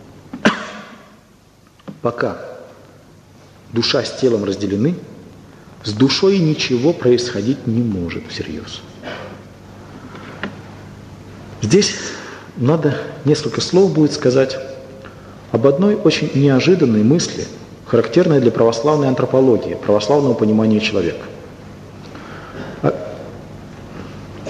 пока душа с телом разделены, с душой ничего происходить не может всерьез. Здесь надо несколько слов будет сказать об одной очень неожиданной мысли, характерной для православной антропологии, православного понимания человека.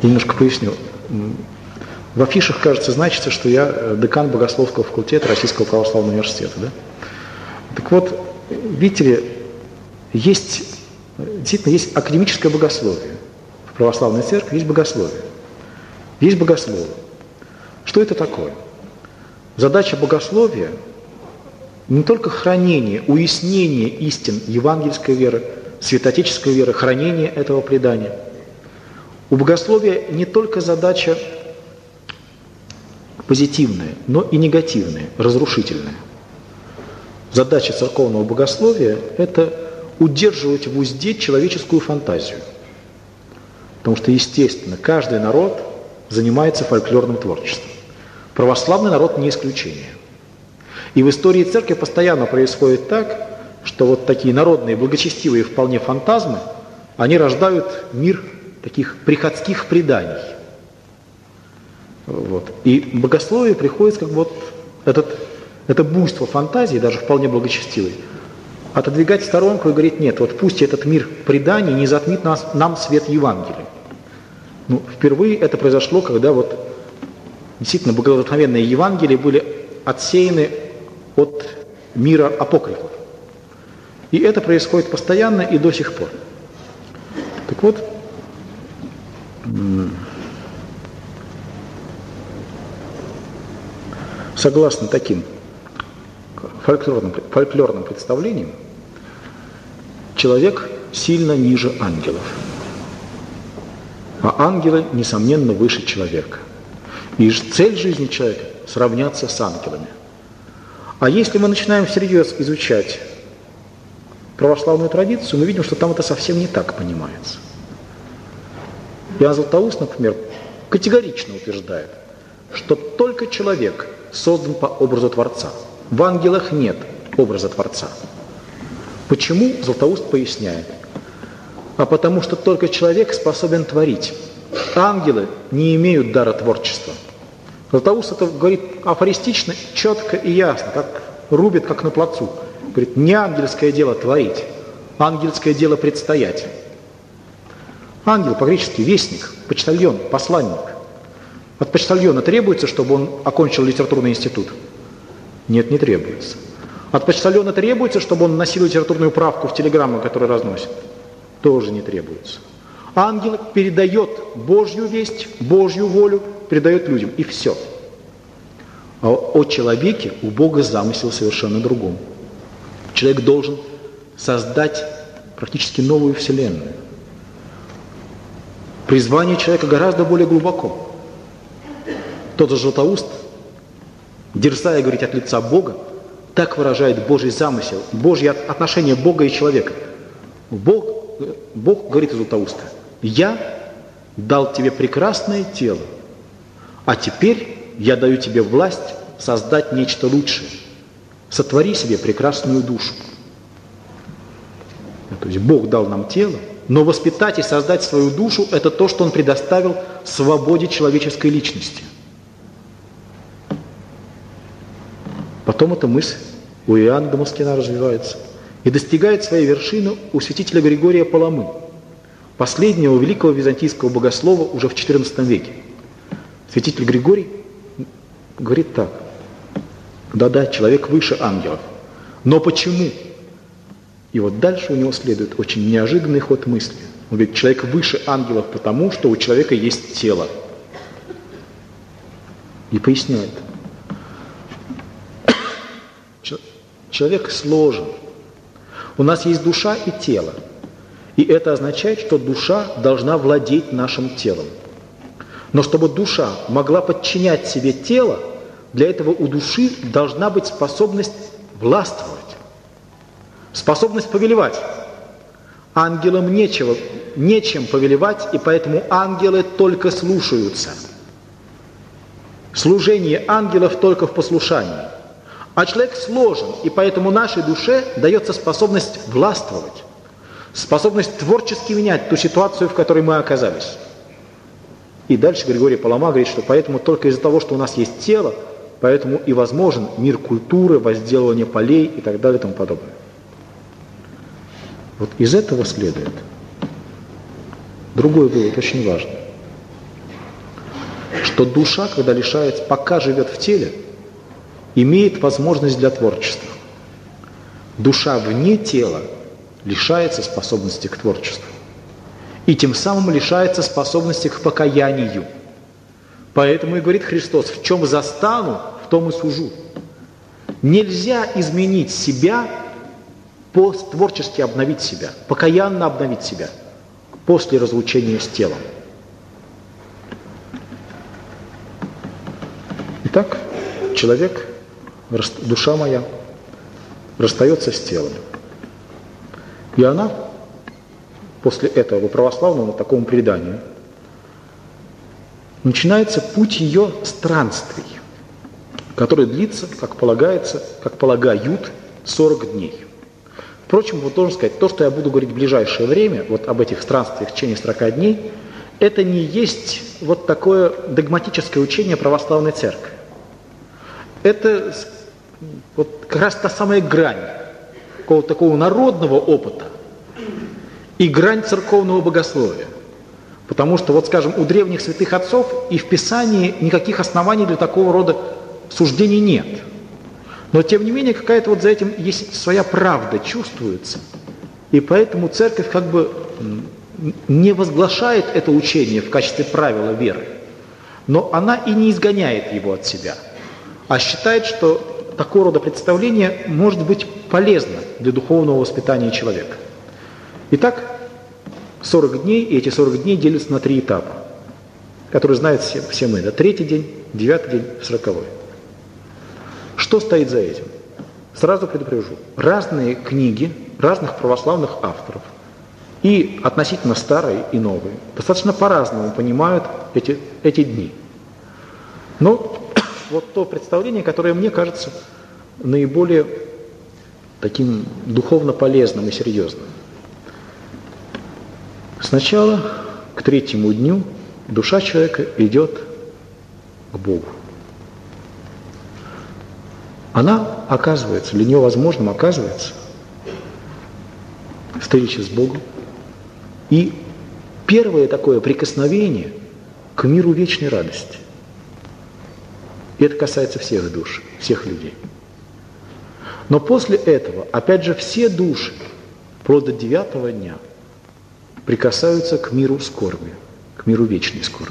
Я немножко поясню. В афишах, кажется, значится, что я декан богословского факультета Российского православного университета. Да? Так вот, видите ли, действительно есть академическое богословие. В православной церкви есть богословие. Есть богословие. Что это такое? Задача богословия не только хранение, уяснение истин евангельской веры, святоотеческой веры, хранение этого предания. У богословия не только задача позитивная, но и негативная, разрушительная. Задача церковного богословия – это удерживать в узде человеческую фантазию. Потому что, естественно, каждый народ занимается фольклорным творчеством. Православный народ не исключение. И в истории церкви постоянно происходит так, что вот такие народные, благочестивые вполне фантазмы, они рождают мир таких приходских преданий. Вот. И богословие приходится как бы вот это буйство фантазии, даже вполне благочестивой, отодвигать в сторонку и говорить: нет, вот пусть этот мир преданий не затмит нам свет Евангелия. Ну, впервые это произошло, когда вот действительно богодухновенные Евангелия были отсеяны от мира апокрифов. И это происходит постоянно и до сих пор. Так вот, согласно таким фольклорным представлениям, человек сильно ниже ангелов, а ангелы, несомненно, выше человека. И цель жизни человека – сравняться с ангелами. А если мы начинаем всерьез изучать православную традицию, мы видим, что там это совсем не так понимается. Иоанн Златоуст, например, категорично утверждает, что только человек создан по образу Творца. В ангелах нет образа Творца. Почему? Златоуст поясняет. А потому что только человек способен творить. Ангелы не имеют дара творчества. Златоуст это говорит афористично, четко и ясно, как рубит, как на плацу. Говорит, не ангельское дело творить, ангельское дело предстоять. Ангел по-гречески вестник, почтальон, посланник. От почтальона требуется, чтобы он окончил литературный институт? Нет, не требуется. От почтальона требуется, чтобы он носил литературную правку в телеграмму, которую разносит? Тоже не требуется. Ангел передает Божью весть, Божью волю, передает людям, и все. А о человеке у Бога замысел совершенно другом. Человек должен создать практически новую вселенную. Призвание человека гораздо более глубоко. Тот же Златоуст, дерзая говорить от лица Бога, так выражает Божий замысел, Божье отношение Бога и человека. Бог говорит из Златоуста: «Я дал тебе прекрасное тело, а теперь я даю тебе власть создать нечто лучшее. Сотвори себе прекрасную душу». То есть Бог дал нам тело, но воспитать и создать свою душу – это то, что Он предоставил свободе человеческой личности. Потом эта мысль у Иоанна Дамаскина развивается и достигает своей вершины у святителя Григория Паламы, последнего великого византийского богослова уже в XIV веке. Святитель Григорий говорит так: да-да, человек выше ангелов. Но почему? И вот дальше у него следует очень неожиданный ход мысли. Он говорит, человек выше ангелов потому, что у человека есть тело. И поясняет. Человек сложен. У нас есть душа и тело. И это означает, что душа должна владеть нашим телом. Но чтобы душа могла подчинять себе тело, для этого у души должна быть способность властвовать, способность повелевать. Ангелам нечем повелевать, и поэтому ангелы только слушаются. Служение ангелов только в послушании. А человек сложен, и поэтому нашей душе дается способность властвовать, способность творчески менять ту ситуацию, в которой мы оказались. И дальше Григорий Палама говорит, что поэтому только из-за того, что у нас есть тело, поэтому и возможен мир культуры, возделывание полей и так далее и тому подобное. Вот из этого следует другой вывод, очень важный. что душа, когда лишается, пока живет в теле, имеет возможность для творчества. Душа вне тела лишается способности к творчеству. И тем самым лишается способности к покаянию. Поэтому и говорит Христос: в чем застану, в том и сужу. Нельзя изменить себя, творчески обновить себя, покаянно обновить себя после разлучения с телом. Итак, человек, душа моя, расстается с телом. И она после этого, по православному такому преданию, начинается путь ее странствий, который длится, как полагается, как полагают, 40 дней. Впрочем, вот должен сказать, то, что я буду говорить в ближайшее время, вот об этих странствиях в течение 40 дней, это не есть вот такое догматическое учение православной церкви. Это вот как раз та самая грань какого-то такого народного опыта и грань церковного богословия. Потому что, вот скажем, у древних святых отцов и в Писании никаких оснований для такого рода суждений нет. Но, тем не менее, какая-то вот за этим есть своя правда, чувствуется. И поэтому церковь как бы не возглашает это учение в качестве правила веры, но она и не изгоняет его от себя, а считает, что такого рода представление может быть полезно для духовного воспитания человека. Итак, 40 дней, и эти 40 дней делятся на 3 этапа, которые знают все мы. Да? 3-й день, 9-й день, 40-й. Что стоит за этим? Сразу предупрежу. Разные книги разных православных авторов, и относительно старые и новые, достаточно по-разному понимают эти дни. Но вот то представление, которое мне кажется наиболее таким духовно полезным и серьезным. Сначала к 3-му дню душа человека идет к Богу. Она оказывается, для нее возможным оказывается встреча с Богом и первое такое прикосновение к миру вечной радости. И это касается всех душ, всех людей. Но после этого, опять же, все души, вплоть до 9-го дня, прикасаются к миру скорби, к миру вечной скорби.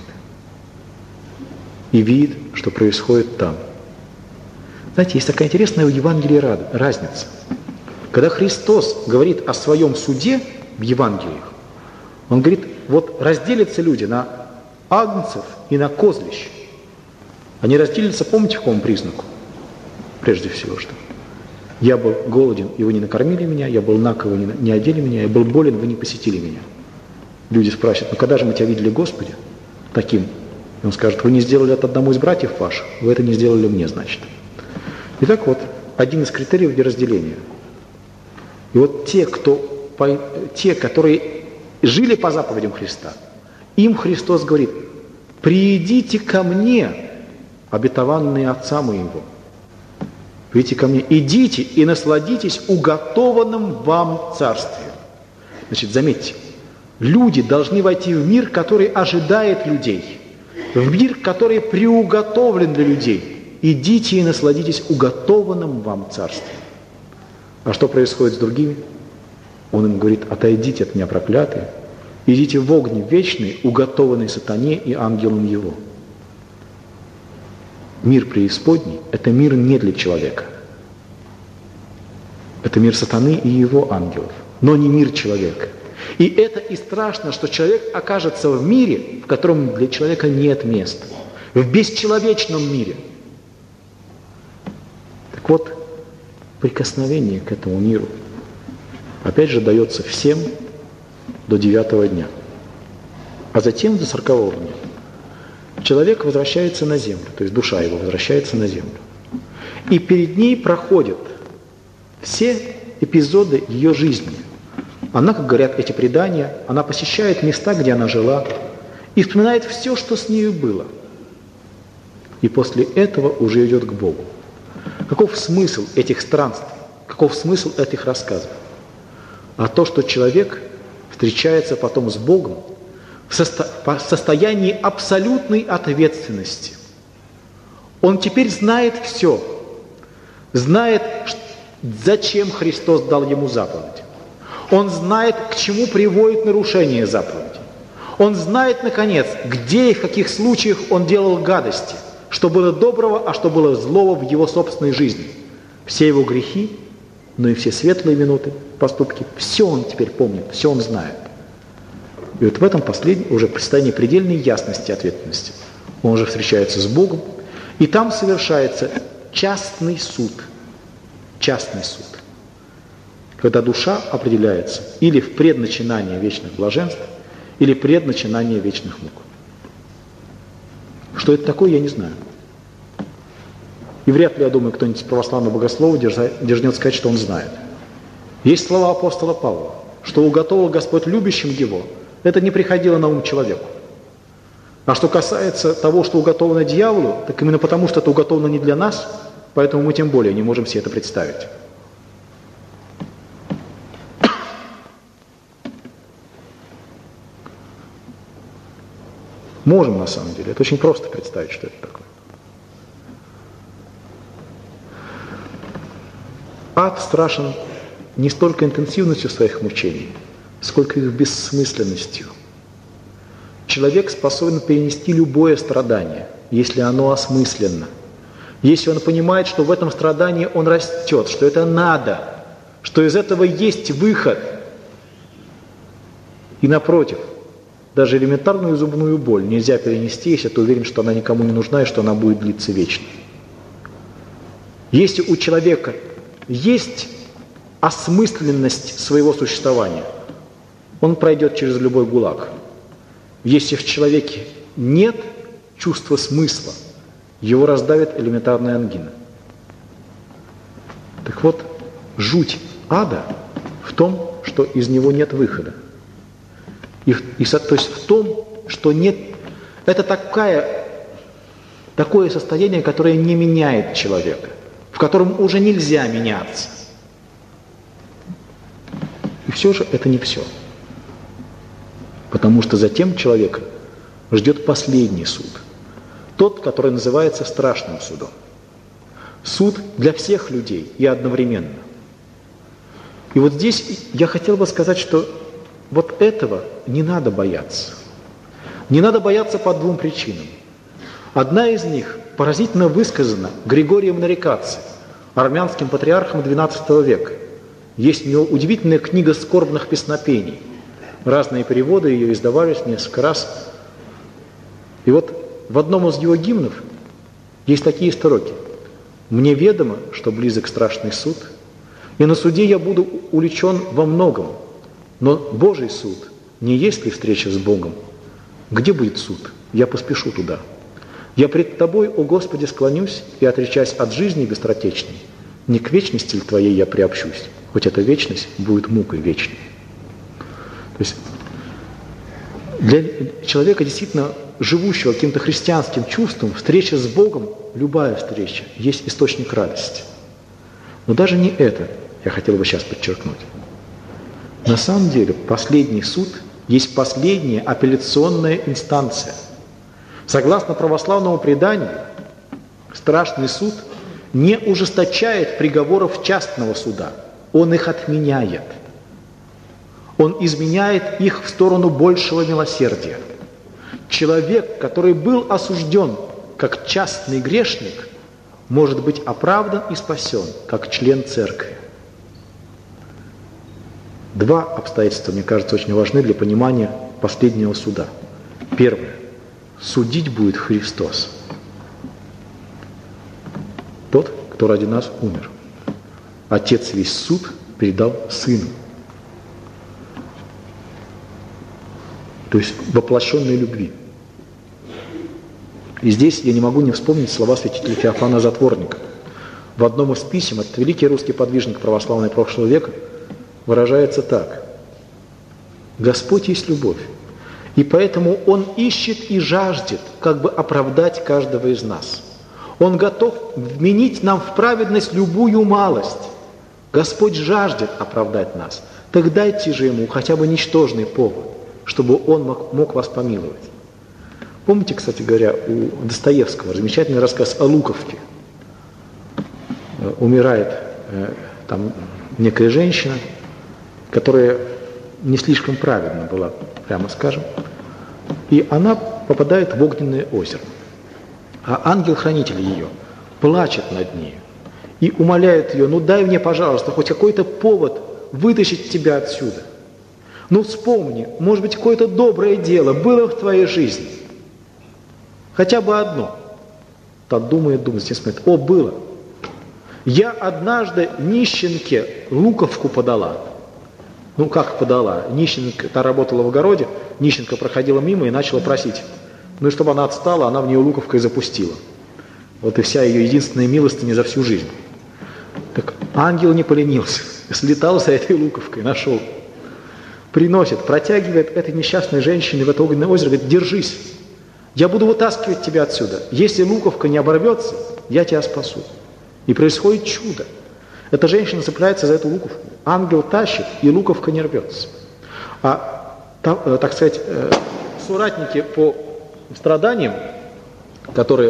И видят, что происходит там. Знаете, есть такая интересная в Евангелии разница. Когда Христос говорит о своем суде в Евангелиях, Он говорит, вот разделятся люди на агнцев и на козлищ. Они разделятся, помните, по какому признаку? Прежде всего, что я был голоден, и вы не накормили меня, я был наг, и вы не одели меня, я был болен, вы не посетили меня. Люди спрашивают, ну когда же мы тебя видели, Господи, таким? И Он скажет, вы не сделали это одному из братьев ваших, вы это не сделали мне, значит. Итак, вот один из критериев для разделения. И вот те, которые жили по заповедям Христа, им Христос говорит, приидите ко мне, обетованные отца моего. Придите ко мне, идите и насладитесь уготованным вам царствием. Значит, заметьте, люди должны войти в мир, который ожидает людей, в мир, который приуготовлен для людей. Идите и насладитесь уготованным вам царствием. А что происходит с другими? Он им говорит, отойдите от меня, проклятые, идите в огонь вечный, уготованный сатане и ангелам его. Мир преисподней – это мир не для человека. Это мир сатаны и его ангелов, но не мир человека. И это и страшно, что человек окажется в мире, в котором для человека нет места, в бесчеловечном мире. Так вот, прикосновение к этому миру, опять же, дается всем до 9-го дня. А затем до 40-го дня человек возвращается на землю, то есть душа его возвращается на землю. И перед ней проходят все эпизоды ее жизни. Она, как говорят эти предания, она посещает места, где она жила, и вспоминает все, что с нею было. И после этого уже идет к Богу. Каков смысл этих странствий? Каков смысл этих рассказов? А то, что человек встречается потом с Богом в в состоянии абсолютной ответственности. Он теперь знает все, знает, зачем Христос дал ему заповедь. Он знает, к чему приводит нарушение заповеди. Он знает, наконец, где и в каких случаях он делал гадости, что было доброго, а что было злого в его собственной жизни. Все его грехи, но и все светлые минуты, поступки, все он теперь помнит, все он знает. И вот в этом уже в состоянии предельной ясности ответственности он уже встречается с Богом, и там совершается частный суд. Частный суд. Когда душа определяется или в предначинание вечных блаженств, или предначинание вечных мук. Что это такое, я не знаю. И вряд ли, я думаю, кто-нибудь из православного богослова дерзнет сказать, что он знает. Есть слова апостола Павла, что уготовил Господь любящим его, это не приходило на ум человеку. А что касается того, что уготовано дьяволу, так именно потому, что это уготовано не для нас, поэтому мы тем более не можем себе это представить. Можем, на самом деле. Это очень просто представить, что это такое. Ад страшен не столько интенсивностью своих мучений, сколько их бессмысленностью. Человек способен перенести любое страдание, если оно осмысленно. Если он понимает, что в этом страдании он растет, что это надо, что из этого есть выход. И напротив, даже элементарную зубную боль нельзя перенести, если ты уверен, что она никому не нужна и что она будет длиться вечно. Если у человека есть осмысленность своего существования, он пройдет через любой гулаг. Если в человеке нет чувства смысла, его раздавит элементарная ангина. Так вот, жуть ада в том, что из него нет выхода. То есть в том, что нет... Это такое состояние, которое не меняет человека, в котором уже нельзя меняться. И все же это не все. Потому что затем человека ждет последний суд. Тот, который называется страшным судом. Суд для всех людей и одновременно. И вот здесь я хотел бы сказать, что вот этого не надо бояться. Не надо бояться по двум причинам. Одна из них поразительно высказана Григорием Нарикаци, армянским патриархом XII века. Есть у него удивительная книга скорбных песнопений. Разные переводы ее издавались несколько раз. И вот в одном из его гимнов есть такие строки. «Мне ведомо, что близок страшный суд, и на суде я буду уличен во многом. Но Божий суд, не есть ли встреча с Богом? Где будет суд? Я поспешу туда. Я пред Тобой, о Господи, склонюсь и, отречась от жизни быстротечной, не к вечности ли Твоей я приобщусь, хоть эта вечность будет мукой вечной». То есть для человека, действительно живущего каким-то христианским чувством, встреча с Богом, любая встреча, есть источник радости. Но даже не это я хотел бы сейчас подчеркнуть. На самом деле последний суд есть последняя апелляционная инстанция. Согласно православному преданию, страшный суд не ужесточает приговоров частного суда, он их отменяет. Он изменяет их в сторону большего милосердия. Человек, который был осужден как частный грешник, может быть оправдан и спасен как член церкви. Два обстоятельства, мне кажется, очень важны для понимания последнего суда. Первое. Судить будет Христос. Тот, кто ради нас умер. Отец весь суд передал Сыну. То есть воплощенной любви. И здесь я не могу не вспомнить слова святителя Феофана Затворника. В одном из писем, этот великий русский подвижник православного прошлого века, выражается так. Господь есть любовь, и поэтому Он ищет и жаждет как бы оправдать каждого из нас. Он готов вменить нам в праведность любую малость. Господь жаждет оправдать нас. Так дайте же Ему хотя бы ничтожный повод. чтобы Он мог вас помиловать. Помните, кстати говоря, у Достоевского замечательный рассказ о Луковке. Умирает там некая женщина, которая не слишком праведна была, прямо скажем, и она попадает в огненное озеро. А ангел-хранитель ее плачет над ней и умоляет ее: ну дай мне, пожалуйста, хоть какой-то повод вытащить тебя отсюда. Ну вспомни, может быть, какое-то доброе дело было в твоей жизни. Хотя бы одно. Так думает, все смотрят: о, было. Я однажды нищенке луковку подала. Ну как подала? Нищенка работала в огороде, нищенка проходила мимо и начала просить. Ну и чтобы она отстала, она в нее луковкой запустила. Вот и вся ее единственная милостыня за всю жизнь. Так ангел не поленился, слетал за этой луковкой, нашел. Приносит, протягивает этой несчастной женщине в это огненное озеро, говорит: держись, я буду вытаскивать тебя отсюда. Если луковка не оборвется, я тебя спасу. И происходит чудо. Эта женщина цепляется за эту луковку. Ангел тащит, и луковка не рвется. А, так сказать, соратники по страданиям, которые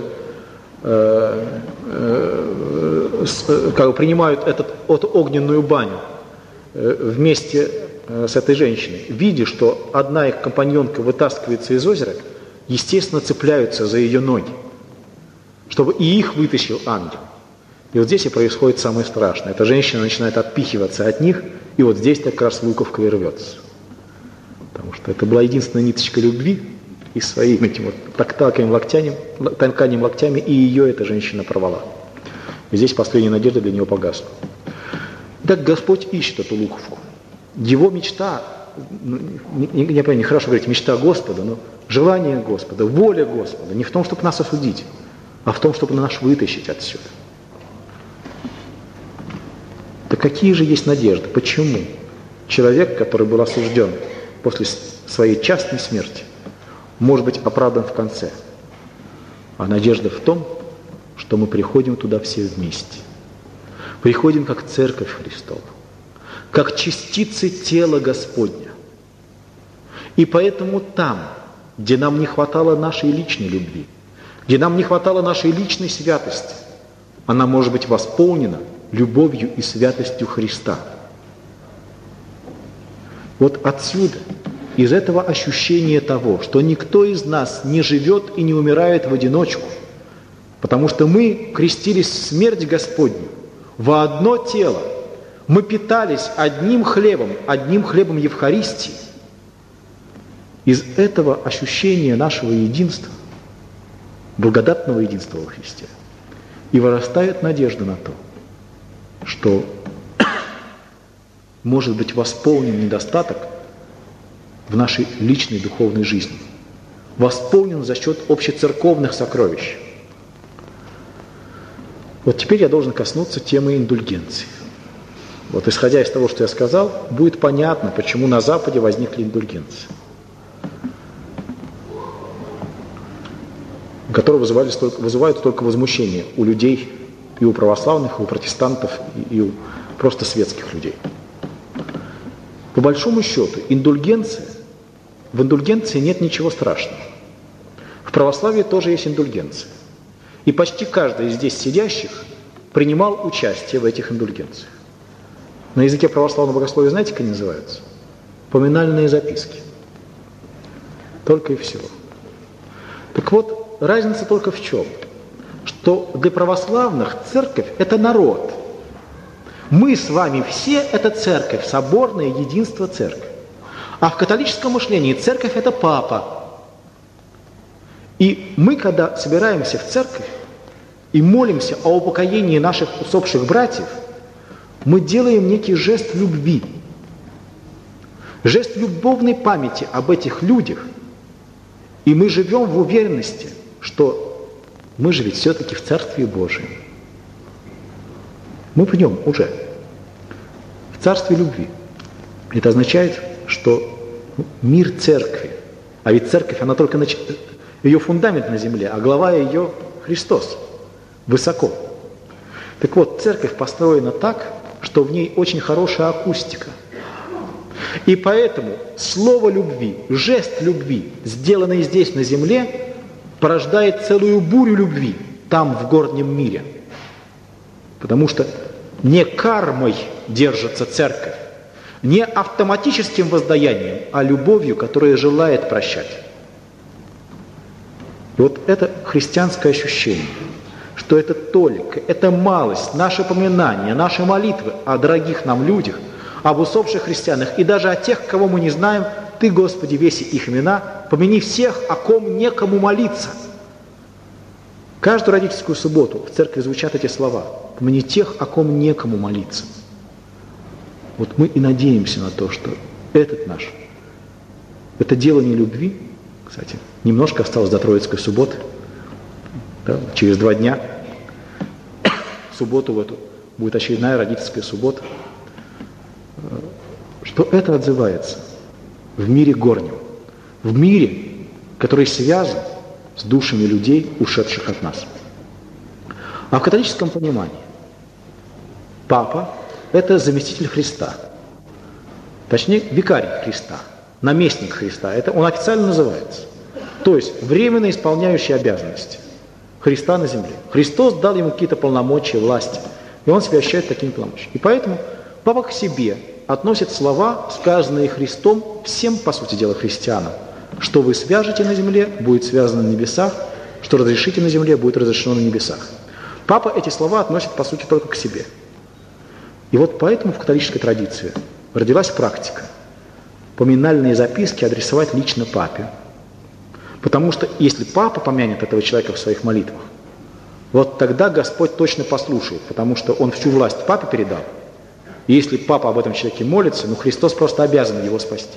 принимают эту огненную баню вместе с этой женщиной, видя, что одна их компаньонка вытаскивается из озера, естественно, цепляются за ее ноги, чтобы и их вытащил ангел. И вот здесь и происходит самое страшное. Эта женщина начинает отпихиваться от них, и вот здесь как раз луковка и рвется. Потому что это была единственная ниточка любви, и своим этим вот толканием локтями, и ее эта женщина порвала. И здесь последняя надежда для нее погасла. Так Господь ищет эту луковку. Его мечта, я понимаю, нехорошо говорить мечта Господа, но желание Господа, воля Господа не в том, чтобы нас осудить, а в том, чтобы нас вытащить отсюда. Так какие же есть надежды? Почему человек, который был осужден после своей частной смерти, может быть оправдан в конце? А надежда в том, что мы приходим туда все вместе. Приходим как Церковь Христова, как частицы тела Господня. И поэтому там, где нам не хватало нашей личной любви, где нам не хватало нашей личной святости, она может быть восполнена любовью и святостью Христа. Вот отсюда, из этого ощущения того, что никто из нас не живет и не умирает в одиночку, потому что мы крестились в смерть Господню, во одно тело, мы питались одним хлебом Евхаристии. Из этого ощущения нашего единства, благодатного единства во Христе, и вырастает надежда на то, что может быть восполнен недостаток в нашей личной духовной жизни, восполнен за счет общецерковных сокровищ. Вот теперь я должен коснуться темы индульгенции. Вот исходя из того, что я сказал, будет понятно, почему на Западе возникли индульгенции, которые вызывают только возмущение у людей, и у православных, и у протестантов, и у просто светских людей. По большому счету, в индульгенции нет ничего страшного. В православии тоже есть индульгенция. И почти каждый из здесь сидящих принимал участие в этих индульгенциях. На языке православного богословия знаете, как они называются? Поминальные записки. Только и всего. Так вот, разница только в чем? Что для православных церковь – это народ. Мы с вами все – это церковь, соборное единство церковь. А в католическом мышлении церковь – это папа. И мы, когда собираемся в церковь и молимся о упокоении наших усопших братьев, мы делаем некий жест любви, жест любовной памяти об этих людях, и мы живем в уверенности, что мы же ведь все-таки в Царстве Божьем. Мы в нем уже, в Царстве любви. Это означает, что мир церкви, а ведь церковь, она только ее фундамент на земле, а глава ее Христос, высоко. Так вот, церковь построена так, что в ней очень хорошая акустика. И поэтому слово любви, жест любви, сделанный здесь на земле, порождает целую бурю любви там, в горнем мире. Потому что не кармой держится церковь, не автоматическим воздаянием, а любовью, которая желает прощать. И вот это христианское ощущение, что это только, это малость, наше поминание, наши молитвы о дорогих нам людях, об усопших христианах и даже о тех, кого мы не знаем, Ты, Господи, веси их имена, помяни всех, о ком некому молиться. Каждую родительскую субботу в церкви звучат эти слова: помяни тех, о ком некому молиться. Вот мы и надеемся на то, что это делание любви, кстати, немножко осталось до Троицкой субботы, да, через 2 дня, в субботу в эту будет очередная родительская суббота, что это отзывается в мире горнем, в мире, который связан с душами людей, ушедших от нас. А в католическом понимании папа – это заместитель Христа, точнее, викарий Христа, наместник Христа, это он официально называется. То есть временно исполняющий обязанности Христа на земле. Христос дал ему какие-то полномочия, власти, и он себя ощущает такими полномочиями. И поэтому папа к себе относит слова, сказанные Христом всем, по сути дела, христианам. Что вы свяжете на земле, будет связано на небесах, что разрешите на земле, будет разрешено на небесах. Папа эти слова относит, по сути, только к себе. И вот поэтому в католической традиции родилась практика поминальные записки адресовать лично папе. Потому что если папа помянет этого человека в своих молитвах, вот тогда Господь точно послушает, потому что он всю власть папе передал. И если папа об этом человеке молится, Христос просто обязан его спасти.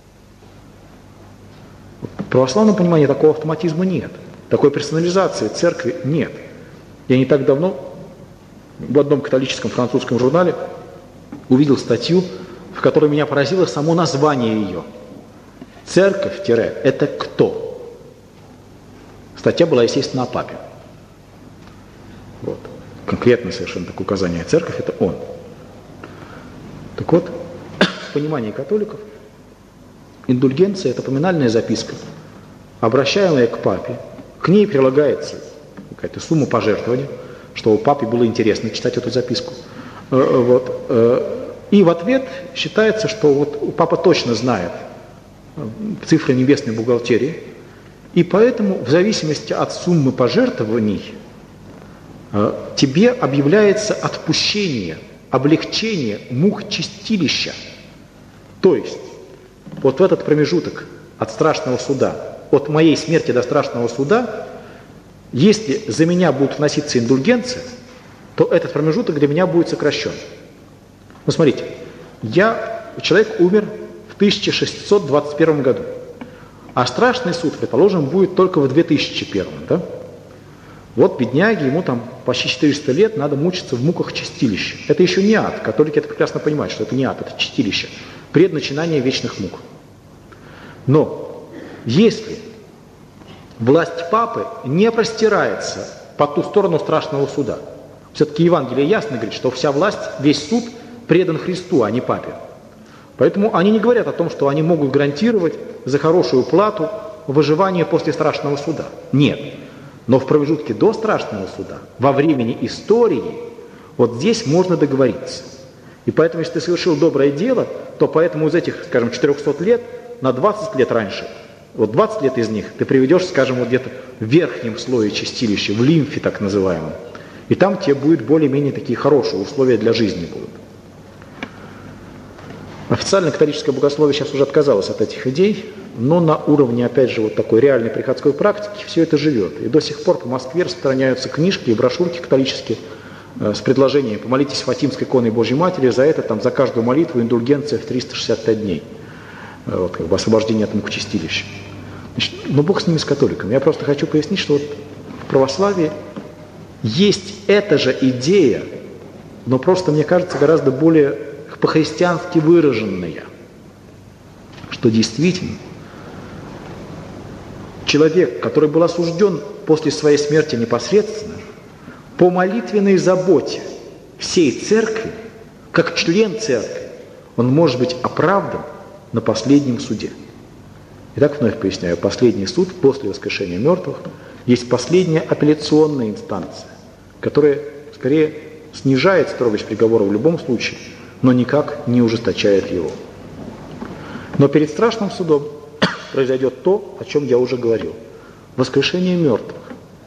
В православном понимании такого автоматизма нет. Такой персонализации церкви нет. Я не так давно в одном католическом французском журнале увидел статью, в которой меня поразило само название ее. Церковь – это кто? Статья была, естественно, о папе. Вот. Конкретное совершенно такое указание. Церковь – это он. Так вот, в понимании католиков индульгенция – это поминальная записка, обращаемая к папе. К ней прилагается какая-то сумма пожертвований, чтобы папе было интересно читать эту записку. И в ответ считается, что вот папа точно знает цифры небесной бухгалтерии, и поэтому в зависимости от суммы пожертвований тебе объявляется отпущение, облегчение мук чистилища. То есть вот в этот промежуток от страшного суда, от моей смерти до страшного суда, если за меня будут вноситься индульгенции, то этот промежуток для меня будет сокращен. Ну, смотрите, человек умер в 1621 году, а страшный суд, предположим, будет только в 2001, да? Вот бедняги, ему там почти 400 лет надо мучиться в муках чистилища. Это еще не ад, католики это прекрасно понимают, что это не ад, это чистилище, предначинание вечных мук. Но если власть папы не простирается по ту сторону страшного суда, все-таки Евангелие ясно говорит, что вся власть, весь суд предан Христу, а не папе. Поэтому они не говорят о том, что они могут гарантировать за хорошую плату выживание после страшного суда. Нет. Но в промежутке до страшного суда, во времени истории, вот здесь можно договориться. И поэтому, если ты совершил доброе дело, то поэтому из этих, скажем, 400 лет на 20 лет раньше, вот 20 лет из них ты приведешь, скажем, вот где-то в верхнем слое чистилища, в лимфе так называемом. И там тебе будут более-менее такие хорошие условия для жизни будут. Официально католическое богословие сейчас уже отказалось от этих идей, но на уровне, опять же, вот такой реальной приходской практики все это живет. И до сих пор по Москве распространяются книжки и брошюрки католические с предложением «Помолитесь Фатимской иконой Божьей Матери, за это, там, за каждую молитву индульгенция в 365 дней». Вот, как бы освобождение от мук чистилища. Но Бог с ними, с католиками. Я просто хочу пояснить, что вот в православии есть эта же идея, но просто, мне кажется, гораздо более по-христиански выраженная, что действительно человек, который был осужден после своей смерти непосредственно, по молитвенной заботе всей церкви, как член церкви, он может быть оправдан на последнем суде. Итак, вновь поясняю, последний суд после воскрешения мертвых есть последняя апелляционная инстанция, которая скорее снижает строгость приговора в любом случае, но никак не ужесточает его. Но перед страшным судом произойдет то, о чем я уже говорил. Воскрешение мертвых.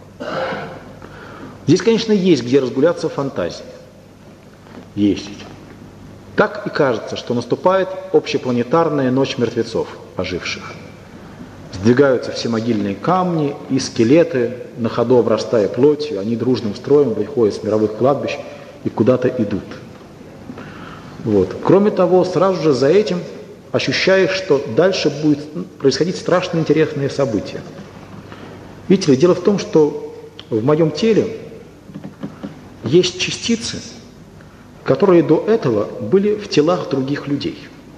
Здесь, конечно, есть где разгуляться фантазии. Есть. Так и кажется, что наступает общепланетарная ночь мертвецов, оживших. Сдвигаются все могильные камни и скелеты, на ходу обрастая плотью, они дружным строем выходят с мировых кладбищ и куда-то идут. Вот. Кроме того, сразу же за этим ощущаешь, что дальше будет происходить страшно интересные события. Видите ли, дело в том, что в моем теле есть частицы, которые до этого были в телах других людей.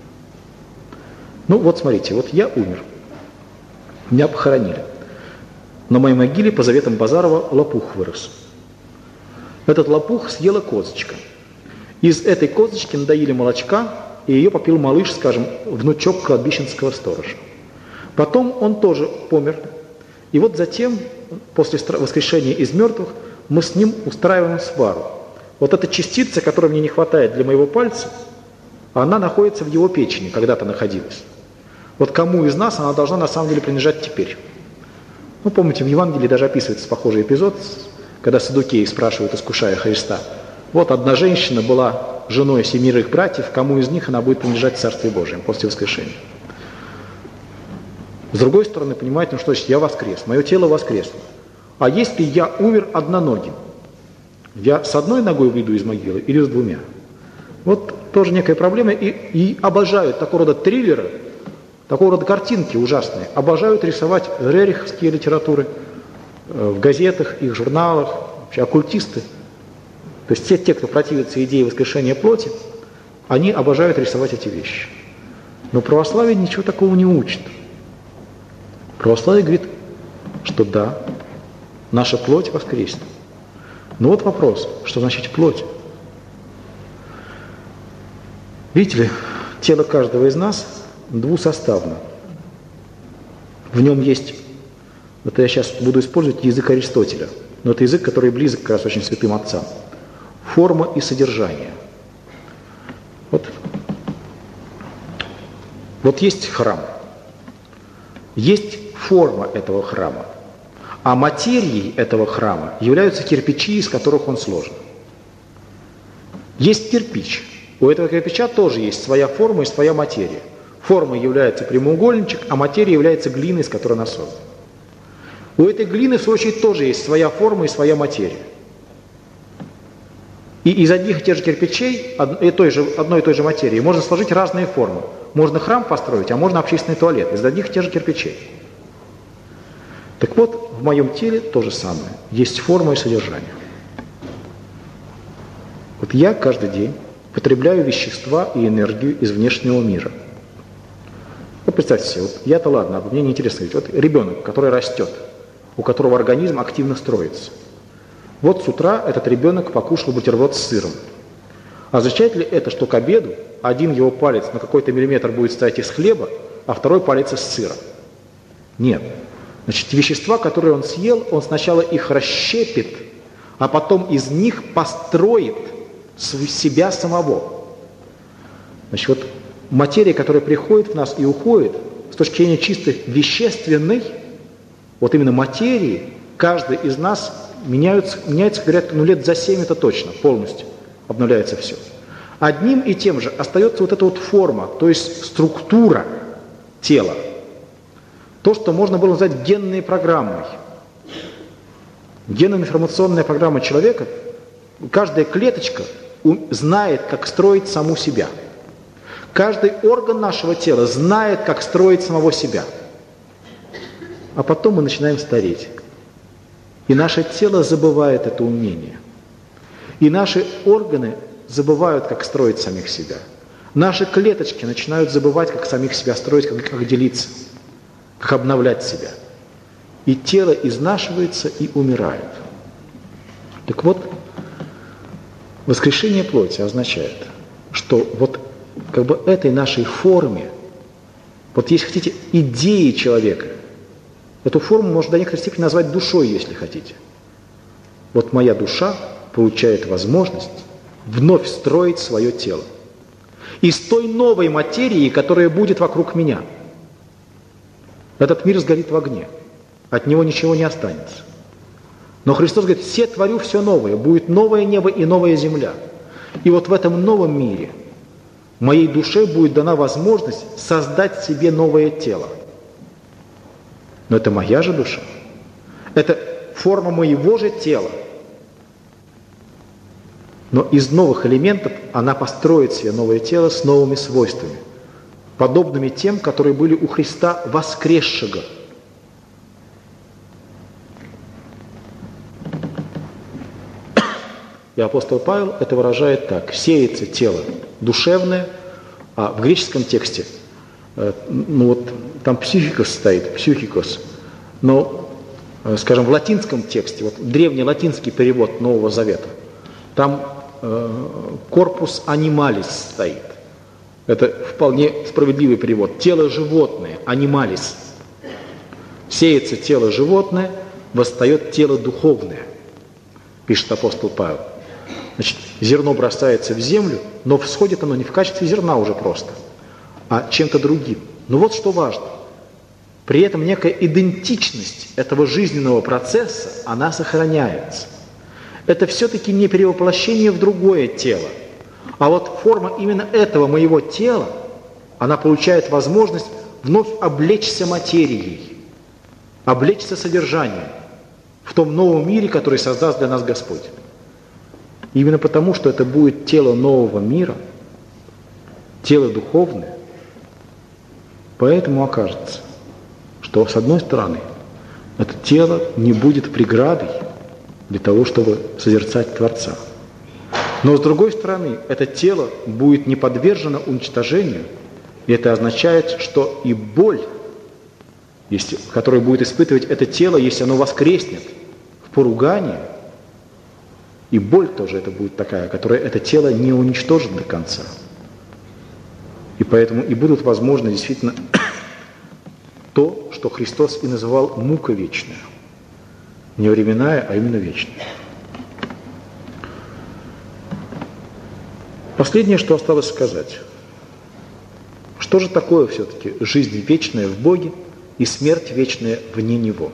Ну вот смотрите, вот я умер, меня похоронили. На моей могиле по заветам Базарова лопух вырос. Этот лопух съела козочка. Из этой козочки надоили молочка, и ее попил малыш, скажем, внучок кладбищенского сторожа. Потом он тоже помер. И вот затем, после воскрешения из мертвых, мы с ним устраиваем свару. Вот эта частица, которой мне не хватает для моего пальца, она находится в его печени, когда-то находилась. Вот кому из нас она должна на самом деле принадлежать теперь? Ну, помните, в Евангелии даже описывается похожий эпизод, когда саддукеи спрашивают, искушая Христа. Вот одна женщина была женой 7 братьев, кому из них она будет принадлежать в Царстве Божьем после воскрешения. С другой стороны, понимаете, ну что значит, я воскрес, мое тело воскресло. А если я умер одноногим, я с одной ногой выйду из могилы или с двумя? Вот тоже некая проблема. И обожают такого рода триллеры, такого рода картинки ужасные. Обожают рисовать рериховские литературы в газетах, их журналах, вообще оккультисты. То есть те, кто противится идее воскрешения плоти, они обожают рисовать эти вещи. Но православие ничего такого не учит. Православие говорит, что да, наша плоть воскреснет. Но вот вопрос, что значит плоть? Видите ли, тело каждого из нас двусоставно. В нем есть, вот я сейчас буду использовать язык Аристотеля, но это язык, который близок как раз очень святым отцам. Форма и содержание. Вот есть храм. Есть форма этого храма. А материей этого храма являются кирпичи, из которых он сложен. Есть кирпич. У этого кирпича тоже есть своя форма и своя материя. Формой является прямоугольничек, а материя является глина, из которой она создана. У этой глины, в свою очередь, тоже есть своя форма и своя материя. И из одних и тех же кирпичей, одной и той же материи, можно сложить разные формы. Можно храм построить, а можно общественный туалет из одних и тех же кирпичей. Так вот, в моем теле то же самое. Есть форма и содержание. Вот я каждый день потребляю вещества и энергию из внешнего мира. Вот представьте себе, вот я-то ладно, а мне неинтересно говорить. Вот ребенок, который растет, у которого организм активно строится. Вот с утра этот ребенок покушал бутерброд с сыром. Означает ли это, что к обеду один его палец на какой-то миллиметр будет стоять из хлеба, а второй палец из сыра? Нет. Значит, вещества, которые он съел, он сначала их расщепит, а потом из них построит себя самого. Значит, вот материя, которая приходит в нас и уходит, с точки зрения чисто вещественной, вот именно материи, каждый из нас меняется, говорят, лет за 7 это точно, полностью обновляется все. Одним и тем же остается вот эта вот форма, то есть структура тела. То, что можно было назвать генной программой. Генно-информационная программа человека, каждая клеточка знает, как строить саму себя. Каждый орган нашего тела знает, как строить самого себя. А потом мы начинаем стареть. И наше тело забывает это умение. И наши органы забывают, как строить самих себя. Наши клеточки начинают забывать, как самих себя строить, как делиться, как обновлять себя. И тело изнашивается и умирает. Так вот, воскрешение плоти означает, что вот как бы этой нашей форме Вот если хотите, идеи человека. Эту форму можно до некоторой степени назвать душой, если хотите. Вот моя душа получает возможность вновь строить свое тело. Из той новой материи, которая будет вокруг меня. Этот мир сгорит в огне. От него ничего не останется. Но Христос говорит, все творю все новое. Будет новое небо и новая земля. И вот в этом новом мире моей душе будет дана возможность создать себе новое тело. Но это моя же душа. Это форма моего же тела. Но из новых элементов она построит себе новое тело с новыми свойствами, подобными тем, которые были у Христа воскресшего. И апостол Павел это выражает так. Сеется тело душевное, а в греческом тексте, там психикос стоит, психикос, но, скажем, в латинском тексте, вот древнелатинский перевод Нового Завета, там корпус анималис стоит. Это вполне справедливый перевод. Тело животное, анималис. Сеется тело животное, восстает тело духовное, пишет апостол Павел. Значит, зерно бросается в землю, но всходит оно не в качестве зерна уже просто, а чем-то другим. Но вот что важно. При этом некая идентичность этого жизненного процесса, она сохраняется. Это все-таки не перевоплощение в другое тело. А вот форма именно этого моего тела, она получает возможность вновь облечься материей, облечься содержанием в том новом мире, который создаст для нас Господь. И именно потому, что это будет тело нового мира, тело духовное, поэтому окажется, что с одной стороны, это тело не будет преградой для того, чтобы созерцать Творца. Но с другой стороны, это тело будет не подвержено уничтожению, и это означает, что и боль, которую будет испытывать это тело, если оно воскреснет в поругании, и боль тоже это будет такая, которая это тело не уничтожит до конца. И поэтому и будут возможны действительно то, что Христос и называл мука вечная. Не временная, а именно вечная. Последнее, что осталось сказать. Что же такое все-таки жизнь вечная в Боге и смерть вечная вне Него?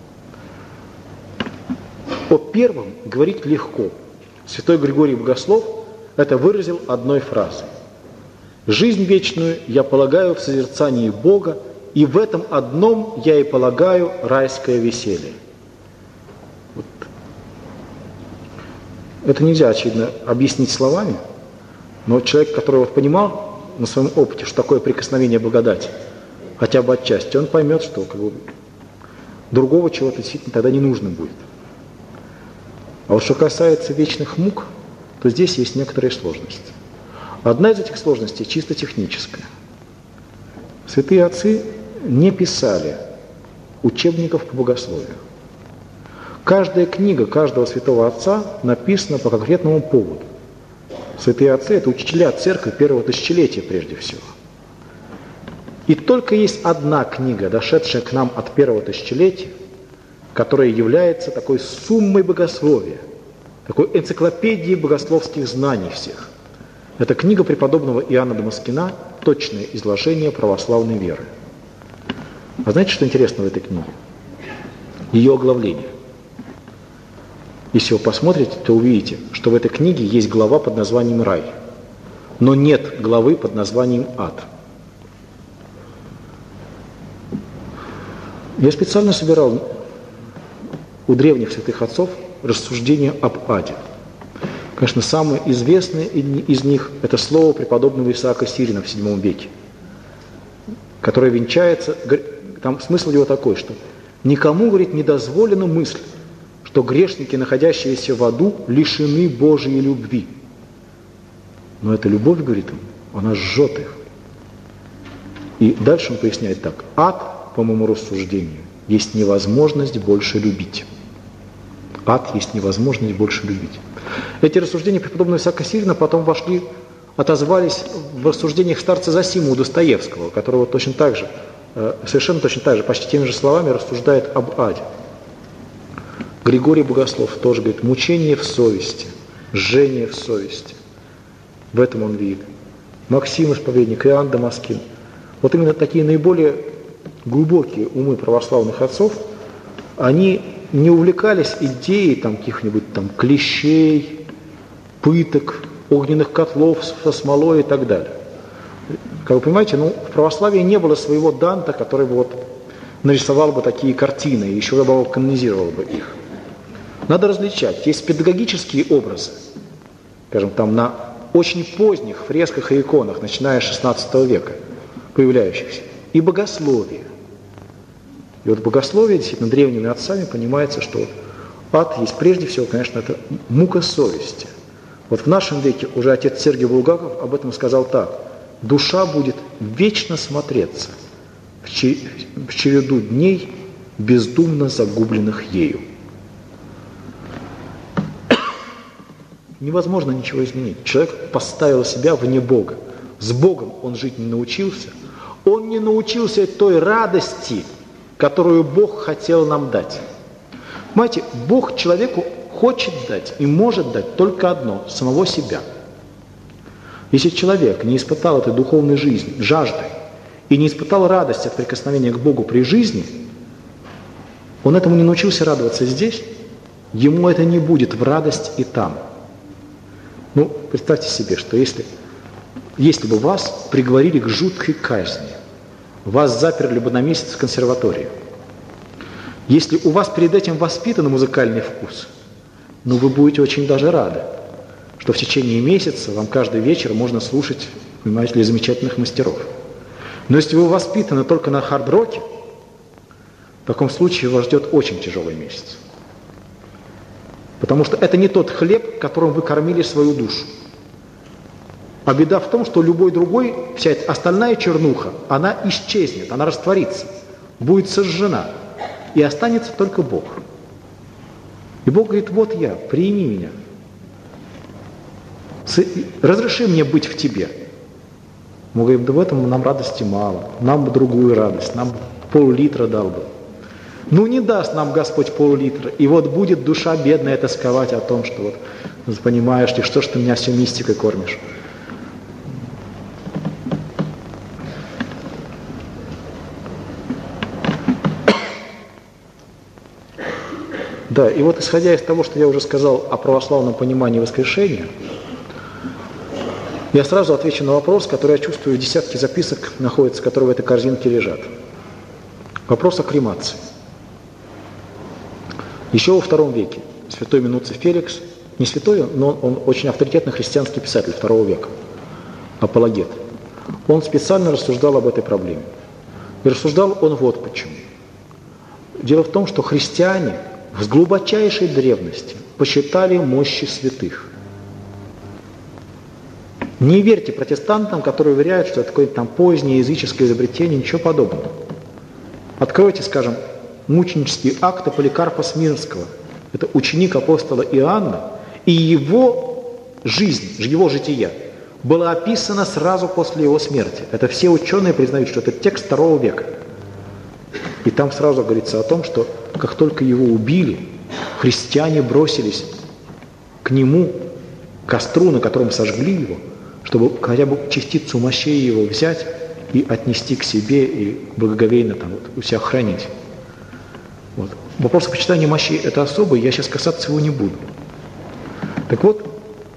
О первом говорить легко. Святой Григорий Богослов это выразил одной фразой. «Жизнь вечную я полагаю в созерцании Бога, и в этом одном я и полагаю райское веселье». Вот. Это нельзя, очевидно, объяснить словами, но человек, который вот понимал на своем опыте, что такое прикосновение благодати, хотя бы отчасти, он поймет, что другого чего-то действительно тогда не нужно будет. А вот что касается вечных мук, то здесь есть некоторые сложности. Одна из этих сложностей чисто техническая. Святые отцы не писали учебников по богословию. Каждая книга каждого святого отца написана по конкретному поводу. Святые отцы – это учителя церкви первого тысячелетия прежде всего. И только есть одна книга, дошедшая к нам от первого тысячелетия, которая является такой суммой богословия, такой энциклопедией богословских знаний всех. Это книга преподобного Иоанна Дамаскина «Точное изложение православной веры». А знаете, что интересно в этой книге? Ее оглавление. Если вы посмотрите, то увидите, что в этой книге есть глава под названием «Рай», но нет главы под названием «Ад». Я специально собирал у древних святых отцов рассуждения об аде. Конечно, самое известное из них – это слово преподобного Исаака Сирина в VII веке, которое венчается, там смысл его такой, что никому, говорит, не дозволена мысль, что грешники, находящиеся в аду, лишены Божьей любви. Но эта любовь, говорит им, она жжет их. И дальше он поясняет так. Ад, по моему рассуждению, есть невозможность больше любить. Ад есть невозможность больше любить. Эти рассуждения преподобного Исаака Сирина потом вошли отозвались в рассуждениях старца Зосимы у Достоевского, которого точно так же, совершенно точно так же, почти теми же словами рассуждает об аде. Григорий Богослов тоже говорит: мучение в совести, жжение в совести. В этом он видит. Максим Исповедник, Иоанн Дамаскин. Вот именно такие наиболее глубокие умы православных отцов, они не увлекались идеей там каких-нибудь там клещей, пыток, огненных котлов со смолой и так далее. Как вы понимаете, в православии не было своего Данта, который бы вот нарисовал бы такие картины, и еще добавок канонизировал бы их. Надо различать. Есть педагогические образы, скажем, там на очень поздних фресках и иконах, начиная с XVI века, появляющихся, и богословие. И вот богословие, действительно, древними отцами понимается, что ад есть прежде всего, конечно, это мука совести. Вот в нашем веке уже отец Сергий Булгаков об этом сказал так: душа будет вечно смотреться в череду дней, бездумно загубленных ею. Невозможно ничего изменить. Человек поставил себя вне Бога. С Богом он жить не научился. Он не научился той радости, которую Бог хотел нам дать. Понимаете, Бог человеку хочет дать и может дать только одно – самого себя. Если человек не испытал этой духовной жизни, жажды, и не испытал радости от прикосновения к Богу при жизни, он этому не научился радоваться здесь, ему это не будет в радость и там. Представьте себе, что если бы вас приговорили к жуткой казни, вас заперли бы на месяц в консерваторию, если у вас перед этим воспитан музыкальный вкус, вы будете очень даже рады, что в течение месяца вам каждый вечер можно слушать, понимаете ли, замечательных мастеров. Но если вы воспитаны только на хард-роке, в таком случае вас ждет очень тяжелый месяц. Потому что это не тот хлеб, которым вы кормили свою душу. А беда в том, что любой другой, вся эта остальная чернуха, она исчезнет, она растворится, будет сожжена, и останется только Бог. И Бог говорит: вот я, прими меня, разреши мне быть в тебе. Мы говорим: да в этом нам радости мало, нам бы другую радость, нам бы пол-литра дал бы. Не даст нам Господь пол-литра, и вот будет душа бедная тосковать о том, что вот, понимаешь ли, что ж ты меня все мистикой кормишь. Да, и вот исходя из того, что я уже сказал о православном понимании воскрешения, я сразу отвечу на вопрос, который, я чувствую, десятки записок находятся, которые в этой корзинке лежат. Вопрос о кремации. Еще во II веке святой Минуций Феликс, не святой, но он очень авторитетный христианский писатель II века, апологет, он специально рассуждал об этой проблеме. И рассуждал он вот почему. Дело в том, что христиане с глубочайшей древности почитали мощи святых. Не верьте протестантам, которые уверяют, что это какое-то там позднее языческое изобретение, ничего подобного. Откройте, скажем, мученические акты Поликарпа Смирнского. Это ученик апостола Иоанна, и его жизнь, его житие было описано сразу после его смерти. Это все ученые признают, что это текст II века. И там сразу говорится о том, что как только его убили, христиане бросились к нему, к костру, на котором сожгли его, чтобы хотя бы частицу мощей его взять и отнести к себе и благоговейно там у себя хранить. Вот. Вопрос о почитании мощей – это особый, я сейчас касаться его не буду. Так вот,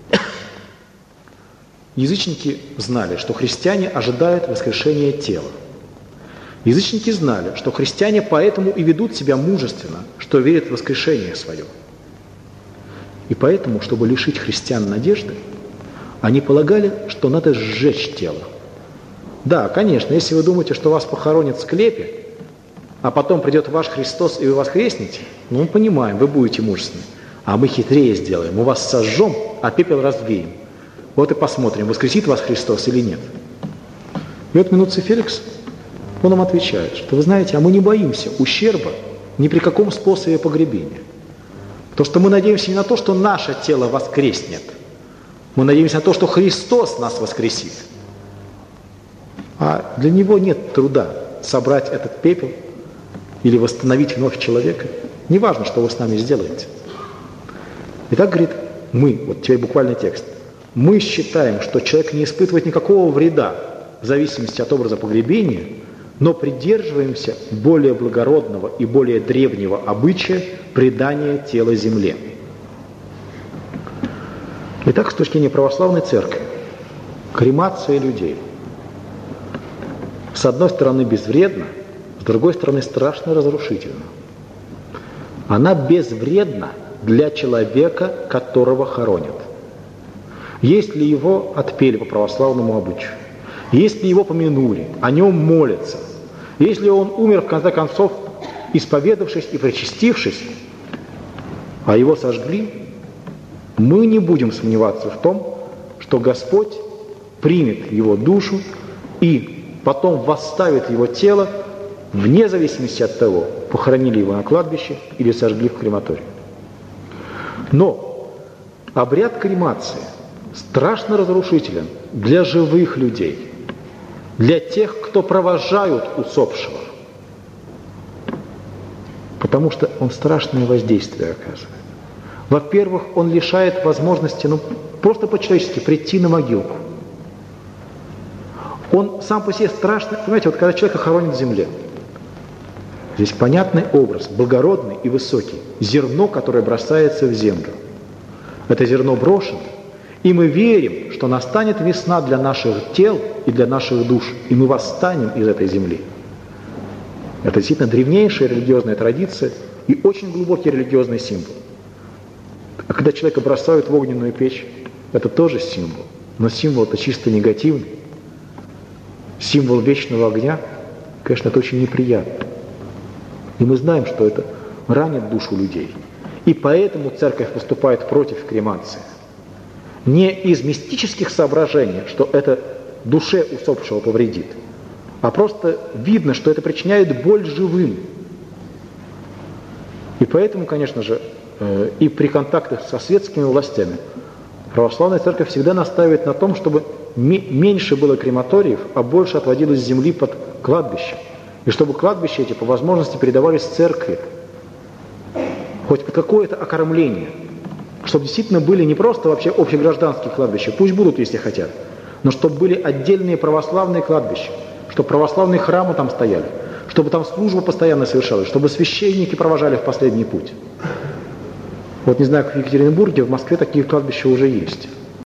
язычники знали, что христиане ожидают воскрешения тела. Язычники знали, что христиане поэтому и ведут себя мужественно, что верят в воскрешение свое. И поэтому, чтобы лишить христиан надежды, они полагали, что надо сжечь тело. Да, конечно, если вы думаете, что вас похоронят в склепе, а потом придет ваш Христос, и вы воскреснете, мы понимаем, вы будете мужественны. А мы хитрее сделаем, мы вас сожжем, а пепел развеем. Вот и посмотрим, воскресит вас Христос или нет. И вот Минуций Феликс, он нам отвечает, что вы знаете, а мы не боимся ущерба ни при каком способе погребения. Потому что мы надеемся не на то, что наше тело воскреснет, Мы надеемся на то, что Христос нас воскресит. А для Него нет труда собрать этот пепел или восстановить вновь человека. Неважно, что вы с нами сделаете. Итак, говорит, мы, вот теперь буквальный текст, мы считаем, что человек не испытывает никакого вреда в зависимости от образа погребения, но придерживаемся более благородного и более древнего обычая предания тела земле. Итак, с точки зрения православной церкви, кремация людей с одной стороны безвредна, с другой стороны страшно разрушительна. Она безвредна для человека, которого хоронят. Если его отпели по православному обычаю, если его помянули, о нем молятся, если он умер, в конце концов, исповедавшись и причастившись, а его сожгли, мы не будем сомневаться в том, что Господь примет его душу и потом восставит его тело вне зависимости от того, похоронили его на кладбище или сожгли в крематории. Но обряд кремации страшно разрушителен для живых людей, для тех, кто провожают усопшего, потому что он страшное воздействие оказывает. Во-первых, он лишает возможности, просто по-человечески прийти на могилку. Он сам по себе страшный. Понимаете, вот когда человека хоронят в земле, здесь понятный образ, благородный и высокий. Зерно, которое бросается в землю. Это зерно брошено, и мы верим, что настанет весна для наших тел и для наших душ, и мы восстанем из этой земли. Это действительно древнейшая религиозная традиция и очень глубокий религиозный символ. А когда человека бросают в огненную печь, это тоже символ. Но символ это чисто негативный. Символ вечного огня, конечно, это очень неприятно. И мы знаем, что это ранит душу людей. И поэтому церковь выступает против кремации. Не из мистических соображений, что это душе усопшего повредит, а просто видно, что это причиняет боль живым. И поэтому, конечно же, и при контактах со светскими властями православная церковь всегда настаивает на том, чтобы меньше было крематориев, а больше отводилось земли под кладбище. И чтобы кладбища эти по возможности передавались церкви, хоть под какое-то окормление, чтобы действительно были не просто вообще общегражданские кладбища, пусть будут, если хотят, но чтобы были отдельные православные кладбища, чтобы православные храмы там стояли, чтобы там служба постоянно совершалась, чтобы священники провожали в последний путь. Вот не знаю, как в Екатеринбурге, в Москве такие кладбища уже есть.